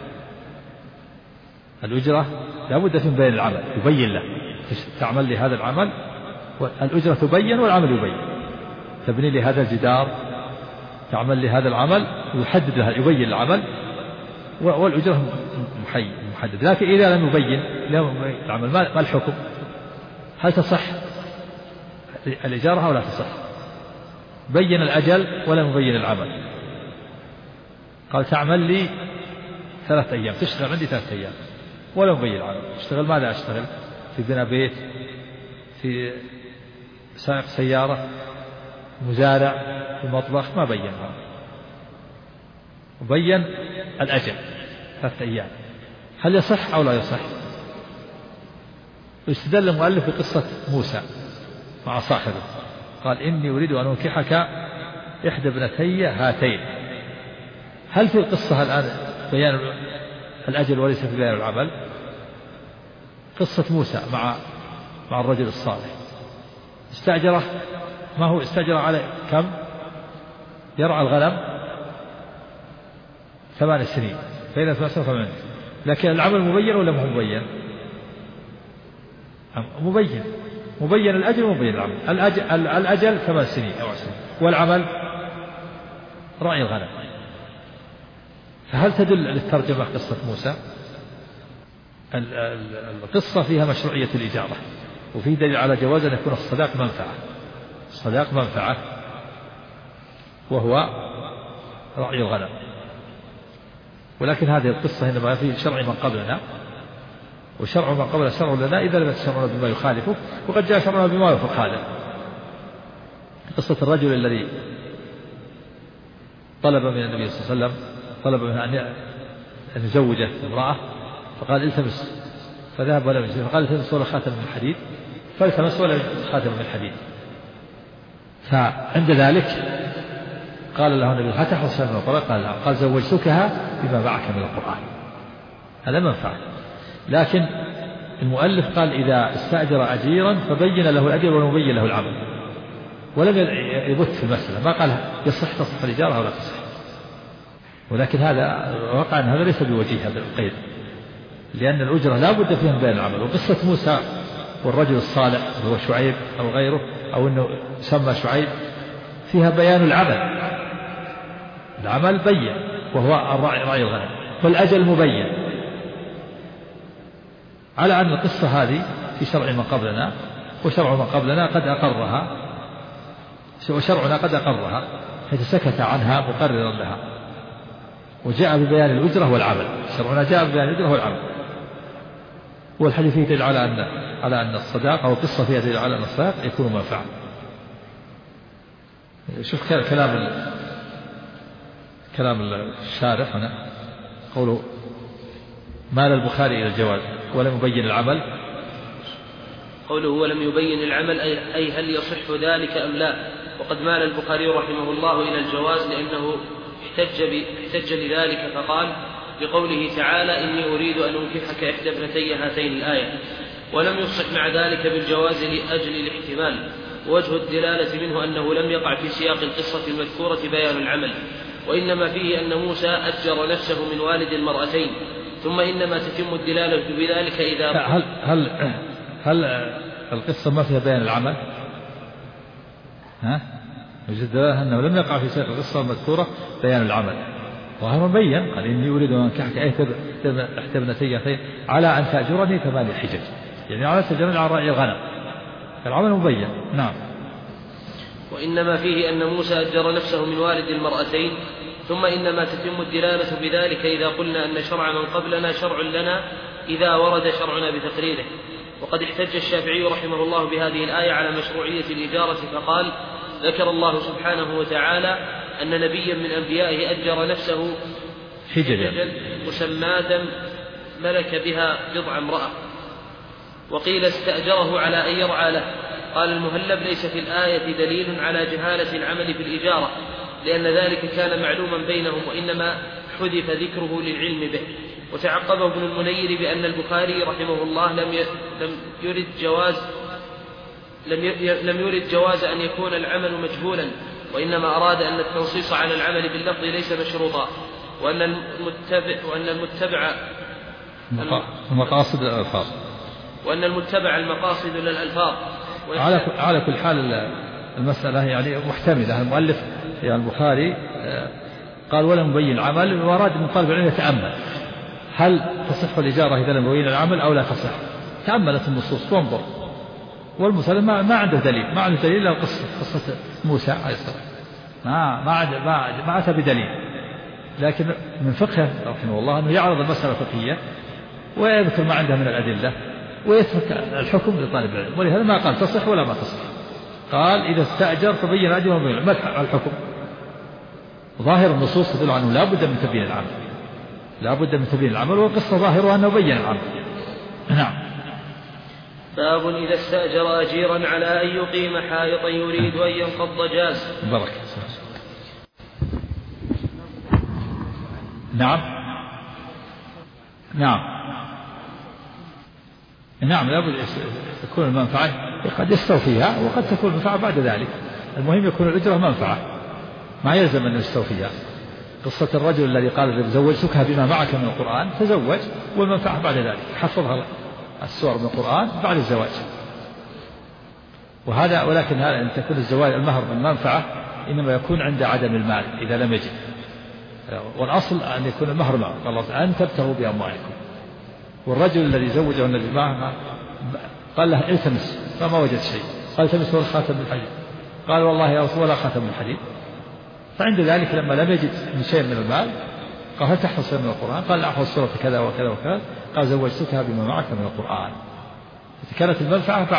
الأجرة لا بد من بيان العمل، يبين له تعمل لي هذا العمل، والأجرة تبين والعمل يبين. تبني لي هذا الجدار، تعمل لي هذا العمل، ويحدد لها يبين العمل، والأجرة محدد. لكن إذا لم يبين العمل ما الحكم؟ هل تصح الإجارة أو لا تصح؟ بين الأجل ولم يبين العمل. قال تعمل لي 3 أيام، تشتغل عندي 3 أيام ولم يبين العمل. اشتغل ماذا أشتغل؟ في بناء بيت، في سائق سيارة، مزارع، في مطبخ، ما بين العمل. وبين الأجل 3 أيام. هل يصح أو لا يصح؟ استدل المؤلف بقصة موسى مع صاحبه، قال إني أريد أن أنكحك إحدى ابنتي هاتين. هل في القصة الآن بيان الأجل وليس في بيان العمل؟ قصة موسى مع الرجل الصالح استأجره، ما هو استأجر على كم؟ يرعى الغنم 8 سنين، بين 3 سنين، لكن العمل مبين ولا مو مبين؟ مبين الأجل ومبين العمل. الأجل 8 سنين أو 10 سنين، والعمل رعي الغنم. فهل تدل للترجمة قصة موسى؟ القصة فيها مشروعية الإجارة، وفي دليل على جواز أن يكون الصداق منفعة، الصداق منفعة وهو رعي الغنم. ولكن هذه القصة إنما في شرع من قبلنا، وشرع من قبل شرع لنا إذا لم يتشرعنا بما يخالفه، وقد جاء شرعنا بما يوافق هذا. قصة الرجل الذي طلب من النبي صلى الله عليه وسلم، طلب منه أن يزوجه امرأة، فقال التمس، فذهب ولم يجد، فقال التمس ولا خاتم من حديد، فالتمس ولا خاتم من حديد. فعند ذلك قال له النبي هل تحفظ شيئا من القرآن؟ قال زوجتكها بما معك من القرآن. هذا منفعة. لكن المؤلف قال إذا استأجر أجيرا فبين له الأجر ولم يبين له العمل، ولم يبت في المسألة، ما قال تصح الإجارة أو لا تصح. ولكن هذا وقع أن هذا ليس بوجيه هذا القيد، لأن الأجرة لا بد فيها من بيان العمل. وقصة موسى والرجل الصالح هو شعيب أو غيره، أو أنه سمى شعيب، فيها بيان العمل، العمل بين وهو رعي الغنم، والأجل مبين، على أن القصة هذه في شرع من قبلنا، وشرع من قبلنا قد أقرها، وشرعنا قد أقرها حيث سكت عنها مقررا لها، وجاء ببيان الأجرة والعمل. شرعنا جاء ببيان الأجرة والعمل. والحديث فيه دليل على أن الصداق، أو القصة فيها دليل على أن الصداق يكون منفعا. شوف كلام الشارح هنا قوله مال البخاري إلى الجواز ولم يبين العمل. قوله ولم يبين العمل أي هل يصح ذلك أم لا. وقد مال البخاري رحمه الله إلى الجواز لأنه احتج لذلك فقال بقوله تعالى إني أريد أن أنكحك إحدى ابنتي هاتين الآية، ولم يفصح مع ذلك بالجواز لأجل الاحتمال. ووجه الدلالة منه أنه لم يقع في سياق القصة المذكورة بيان العمل، وإنما فيه أن موسى أجر نفسه من والد المرأتين، ثم إنما تتم الدلالة بذلك إذا هل القصة ما فيها بيان العمل؟ يوجد دلالة أنه لم يقع في سياق القصة المذكورة بيان العمل، وهذا مبين قال إني أريد أن أنكحك إحدى ابنتي هاتين على أن تأجرني 8 حجج، يعني على تأجرني على رأي الغنم، العمل مبين. نعم. وإنما فيه أن موسى أجر نفسه من والد المرأتين، ثم إنما تتم الدلالة بذلك إذا قلنا أن شرع من قبلنا شرع لنا إذا ورد شرعنا بتقريره. وقد احتج الشافعي رحمه الله بهذه الآية على مشروعية الإجارة فقال ذكر الله سبحانه وتعالى أن نبيا من أنبيائه أجر نفسه حججا مسماة ملك بها بضع امرأة، وقيل استأجره على أن يرعى له. قال المهلب ليس في الآية دليل على جهالة العمل في الإجارة، لأن ذلك كان معلوما بينهم، وإنما حذف ذكره للعلم به. وتعقبه ابن المنير بأن البخاري رحمه الله لم يرد جواز أن يكون العمل مجهولا، وإنما أراد أن التنصيص على العمل باللفظ ليس مشروطا، وأن المتبع المقاصد الألفاظ، وأن المتبع المقاصد للألفاظ. على كل حال المسألة يعني محتملة. المؤلف يعني البخاري قال ولم يبين العمل، وأراد من طالب العلم يتأمل هل تصح الإجارة إذا لم يبين العمل أو لا تصح. تأملت النصوص وانظر، والمسلم ما عنده دليل، ما عنده دليل إلا قصة موسى عليه السلام، ما أتى بدليل. لكن من فقهه رحمه الله أنه يعرض المسألة الفقهية ويذكر ما عنده من الأدلة ويترك الحكم لطالب العلم. ولهذا ما قال تصح ولا ما تصح، قال إذا استأجر فبين أجر وبين ما الحكم. ظاهر النصوص تدل عنه لا بد من تبيين العمل، لا بد من تبيين العمل، والقصة ظاهرها أنه بين العمل. نعم. باب إذا استأجر أجيرا على أن يقيم حائطا يريد أن ينقض جاز. بركة. نعم لابد تكون المنفعة قد يستوفيها وقد تكون المنفعة بعد ذلك. المهم يكون الأجرة منفعة، ما يلزم أن يستوفيها. قصة الرجل الذي قال زوجتك بما معك من القرآن، تزوج والمنفعة بعد ذلك، حفظها السور من القرآن بعد الزواج. وهذا ولكن هذا أن تكون الزواج المهر بالمنفعة إنما يكون عند عدم المال إذا لم يجد، والأصل أن يكون المهر معه. الله أن تبتغوا بأموالكم. والرجل الذي زوجه الذي معه قال له التمس، فما وجد شيء، قال التمس هو الخاتم من الحديد، قال والله يا رسول الله خاتم من الحديد. فعند ذلك لما لم يجد من شيء من المال قال هل تحفظ من القرآن؟ قال أحفظ سورة كذا وكذا وكذا. قال زوجتها بما معك من القرآن. كانت المنفعة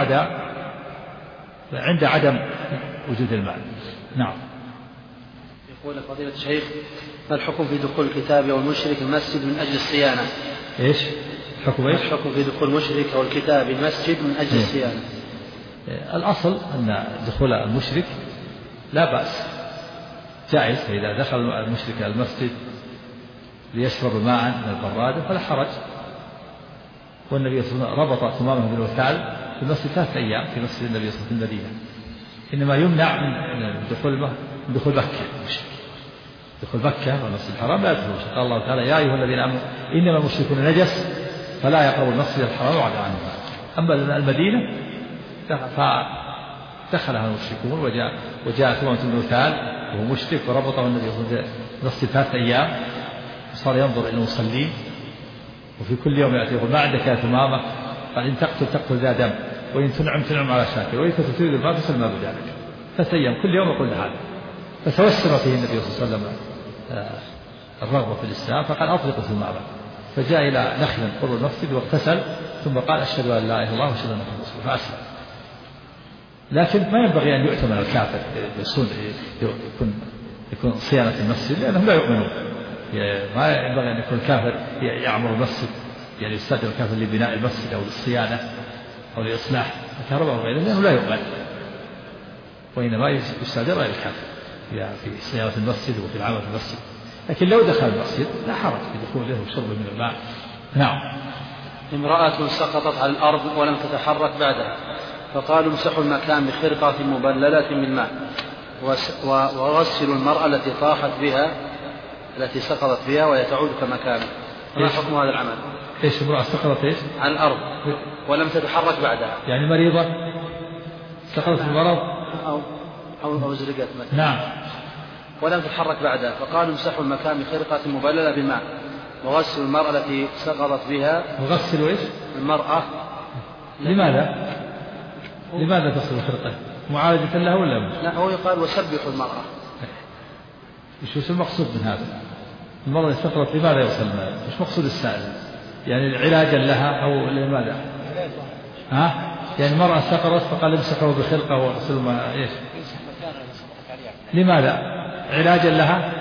عند عدم وجود المال. نعم. يقول فضيلة الشيخ ما الحكم في دخول الكتاب أو المشرك المسجد من أجل الصيانة؟ إيش الحكم؟ الحكم في دخول المشرك أو الكتاب المسجد من أجل الصيانة. الأصل أن دخول المشرك لا بأس، جائز. فإذا دخل المشرك المسجد ليشرب ماء من البرادة فلا حرج. والنبي صلى الله عليه وسلم ربط ثمامه بالوثال في المسجد 3 أيام في مسجد النبي صلى الله عليه وسلم في المدينة. إنما يمنع من دخول مكة. دخول مكة والمسجد الحرام لا يدخل. قال الله تعالى يا أيها الذين آمنوا إنما المشركون نجس فلا يقربوا المسجد الحرام وعد عنه. أما المدينة فدخلها المشركون وجاء ثمامة بالوثال وهو مشرك وربطه النبي صلى الله عليه وسلم في المسجد 3 أيام، صار ينظر إلى المصلين وفي كل يوم يأتي يقول ما عندك يا ثمامة؟ قال إن تقتل ذا دم وإن تنعم على شاكر وإن تريد المال فسل ما بذلك. 3 أيام كل يوم يقول هذا. فتوسر فيه النبي صلى الله عليه وسلم الرغبة في الإسلام فقال أطلقوا ثمامة. فجاء إلى نخل قرب المسجد واغتسل ثم قال أشهد أن لا إله إلا الله وأشهد أن محمدا رسول الله فأسلم. لكن ما ينبغي أن يؤتمن الكافر يكون صيانة المسجد، لأنهم لا يؤمنون. ما ينبغي أن يكون الكافر يعمر المسجد، يعني يستأجر الكافر لبناء المسجد أو للصيانة أو لإصلاح الكهرباء أو غيره، لأنه لا يؤمن. وإنما يستأجر غير الكافر في صيانة المسجد وفي العمل في المسجد. لكن لو دخل المسجد لا حرج في دخوله وشربه من الماء. نعم. امرأة سقطت على الأرض ولم تتحرك بعدها، فقالوا امسحوا المكان بخرقة مبللة بالماء وغسلوا المرأة التي طاحت بها التي سقطت بها وهي تعود كما كانت. ما حكم هذا العمل؟ ايش امرأة سقطت ايش؟ على الأرض ولم تتحرك بعدها، يعني مريضة سقطت بالمرض أو زرقت مثلا. نعم. ولم تتحرك بعدها، فقالوا امسحوا المكان بخرقة مبللة بالماء وغسلوا المرأة التي سقطت بها. وغسلوا ايش؟ المرأة. لماذا تصل الخرقة؟ معالجة لها ولا مش؟ لا، هو يقال وسبحوا المرأة. ايش المقصود من هذا؟ المرأة اللي سقطت لماذا يوصل الماء؟ ايش مقصود السائل؟ يعني علاجا لها أو لماذا؟ يعني المرأة سقطت فقال امسحوا بخرقة وغسلوا ما ايش؟ لماذا؟ علاجا لها؟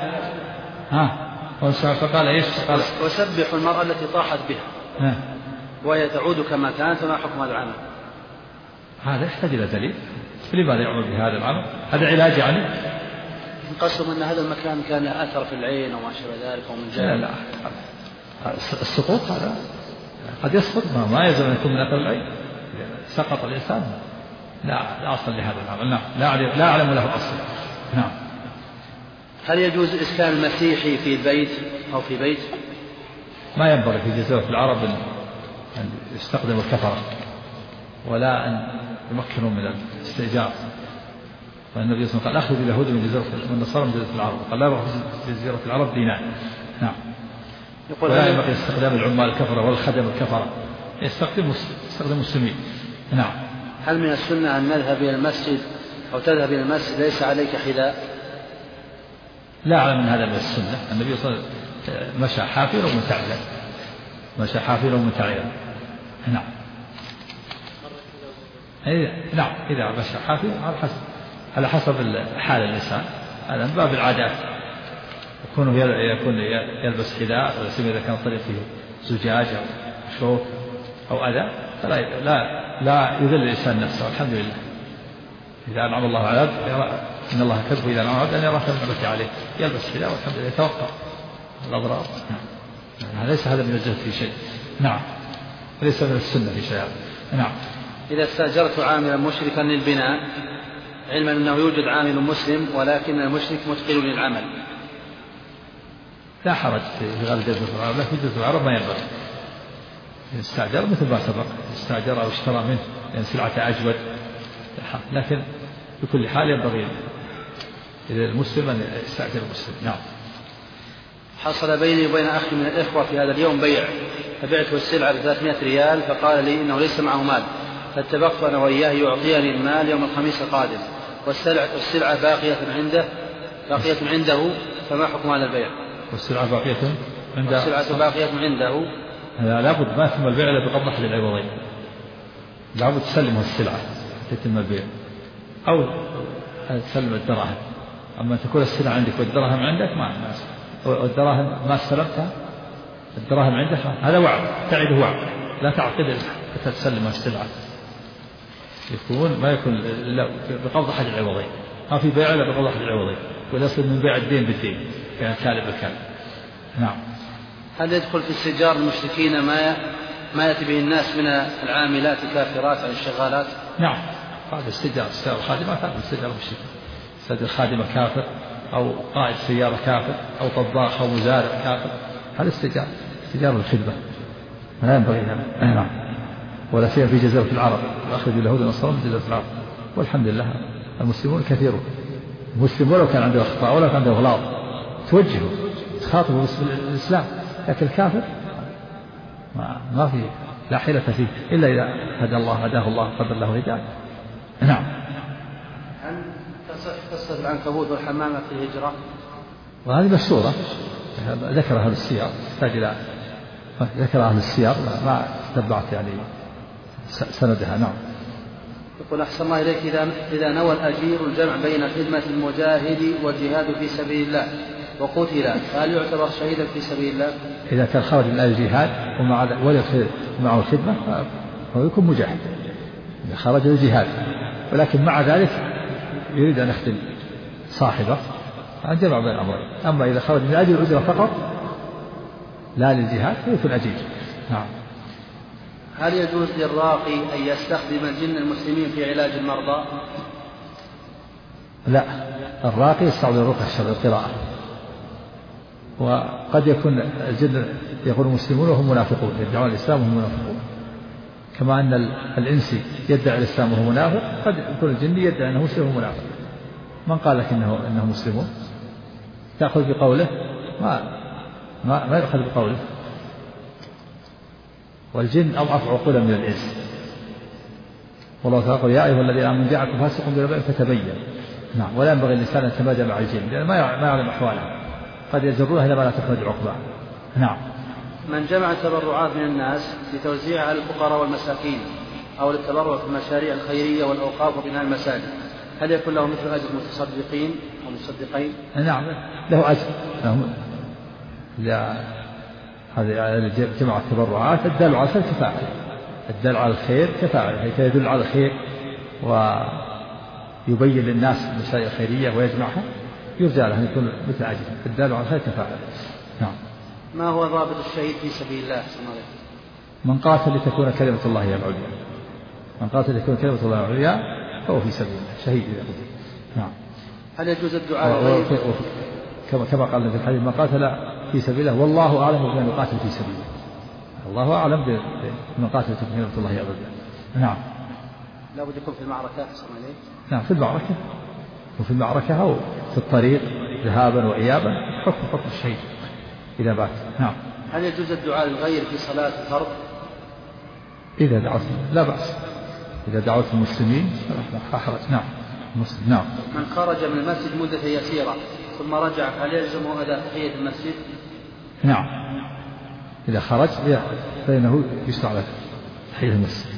فقال ايش؟ قال وسبحوا المرأة التي طاحت بها وهي تعود كما كانت. فما حكم هذا العمل؟ هذا يحتاج إلى دليل. لماذا يعمل بهذا العمل؟ هذا علاج يعني؟ قصدهم أن هذا المكان كان له أثر في العين أو ما شابه ذلك أو من جهة. لا السقوط هذا قد يسقط ما يلزم أن يكون من أثر العين. سقط الإنسان لا أصل لهذا العمل. نعم. لا أعلم له أصل. نعم. هل يجوز إسكان المسيحي في البيت أو في بيت؟ ما ينبغي في جزيرة العرب أن يستخدموا الكفرة ولا أن يمكنوا من الاستئجار. فالنبي صلى الله عليه وسلم قال أخذ اليهود من النصارى من جزيرة العرب، قال لا يبقى في جزيرة العرب دينار. نعم. ولا ينبغي استخدام العمال الكفرة والخدم الكفرة، يستخدم مسلمين. نعم. هل من السنة أن نذهب إلى المسجد أو تذهب إلى المسجد ليس عليك حذاء؟ لا أعلم من هذا من السنة. النبي صلى الله عليه وسلم مشى حافيا ومتعلا. نعم. نعم. إذا مشى حافيا على حسب حال الإنسان، هذا من باب العادات. يكون يلبس حذاء، ولا سيما إذا كان طريق فيه زجاج أو شوك أو أذى فلا يذل الإنسان نفسه. الحمد لله. إذا أنعم الله على عبد إن الله كذب إذا أنعم على عبد أن يرى نعمته عليه، يلبس حذاء والحمد لله يتوقع الأضرار. ليس هذا من الجهل في شيء. نعم. ليس من السنة في شيء. نعم. إذا استأجرت عاملا مشركا للبناء علما أنه يوجد عامل مسلم ولكن المشرك متقن للعمل، لا حرج في غير جزيرة العرب. لكن جزيرة العرب ما ينبغي استأجر مثل ما سبق، استأجر أو اشترى منه لأن سلعة أجود. لكن بكل حال ينبغي إذا المسلم أن يستأجر المسلم. نعم. حصل بيني وبين أخي من الإخوة في هذا اليوم بيع، فبعته السلعة ب300 ريال، فقال لي إنه ليس معه مال، فاتفقت أنا وإياه يعطيني المال يوم الخميس القادم، والسلعة باقية عنده، فما حكم هذا البيع؟ والسلعة باقية عنده. لابد ما يتم البيع إلا بقبض أحد العوضين. لابد تسلمه السلعة تتم البيع، أو تسلم الدراهم. أما تكون السلعة عندك والدراهم عندك والدراهم ما استلمتها، الدراهم عندك، هذا وعد، تعده وعد، لا تعقد حتى تسلم السلعة. ما يكون إلا بقبض أحد العوضين. ما في بيع إلا بقبض أحد العوضين، ويصل من بيع الدين بالدين كان كالب بالكالب. نعم. هل يدخل في استئجار المشركين ما يأتي به الناس من العاملات الكافرات أو الشغالات؟ نعم. هذا استئجار الخادمات، هذا استئجار المشركين. استئجار خادمة كافر أو قائد سيارة كافر أو طباخ أو مزارع كافر، هذا استئجار الخدمة، لا ينبغي هذا. نعم. ولا سيما في جزيرة العرب، وأخرج اليهود والنصارى من جزيرة العرب، والحمد لله المسلمون كثيرون. المسلم ولو كان عنده أخطاء ولو كان عنده أغلاط توجهه تخاطبه باسم الإسلام، لكن الكافر ما في لا حيلة فيه إلا إذا هداه الله قدر له هداية. نعم. هل تصح قصة العنكبوت والحمامة في الهجرة؟ وهذه مشهورة، ذكرها أهل السياق، ذكر أهل السياق، ما تتبعت يعني سندها. نعم. يقول أحسن الله إليك إذا نوى الأجير الجمع بين خدمة المجاهد والجهاد في سبيل الله وقتل فهل يعتبر شهيدا في سبيل الله؟ إذا كان خرج من أجل الجهاد ومعه الخدمة فهو يكون مجاهد إذا خرج للجهاد، ولكن مع ذلك يريد أن يخدم صاحبه جمع بين الأمرين. أما إذا خرج من أجل الأجرة فقط لا للجهاد فيكون أجير. نعم. هل يجوز للراقي أن يستخدم الجن المسلمين في علاج المرضى؟ لا، الراقي يستعمل الرقية الشرعية القراءة، وقد يكون الجن يقول المسلمون وهم منافقون يدعون الإسلام وهم منافقون، كما أن الإنسي يدعي الإسلام وهو منافق، قد يكون الجن يدعي أنه مسلم وهو منافق. من قال لك إنه مسلمون؟ تأخذ بقوله؟ ما يأخذ بقوله. والجن أضعف عقولا من الإنس. والله تعالى يقول يا أيها الذين آمنوا جاءكم فاسق بنبأ فتبين. نعم. ولا ينبغي الإنسان أن يتمادى مع الجن لأن ما يعلم أحوالها، قد يجرونها إلى ما لا تحمد عقباه. نعم. من جمع تبرعات من الناس لتوزيعها على الفقراء والمساكين أو للتبرع في المشاريع الخيرية والأوقاف وبناء المساجد، هل يكون له مثل أجر المتصدقين أو المصدقين؟ نعم، له أجر. هذا جمع التبرعات الدال على الخير كفاعل، الدال على الخير كفاعل، حيث يدل على الخير ويبين للناس المسائل الخيرية ويجمعها، يرجى له أن يكون مثل أجر الدال على الخير كفاعل. نعم. ما هو ضابط الشهيد في سبيل الله؟ من قاتل لتكون كلمة الله هي العليا، من قاتل لتكون كلمة الله العليا فهو في سبيل الله شهيد إذا قتل. نعم. هل يجوز الدعاء كما قال في الحديث من قاتل في سبيل الله والله أعلم بمن يقاتل في سبيله، الله أعلم بمن قاتل في كلمة الله هي العليا. نعم. لا بد يكون في المعركة. نعم، في المعركة وفي المعركة أو في الطريق ذهابا وإيابا حكم الشهيد إذا بات. نعم. هل يجوز الدعاء للغير في صلاة الفرض؟ إذا دعوت لا بأس، إذا دعوت المسلمين لا حرج. نعم. مسلم. نعم. من خرج من المسجد مدة يسيرة ثم رجع هل يلزمه أداء تحية المسجد؟ نعم، إذا خرج فإنه يشرع له تحية المسجد.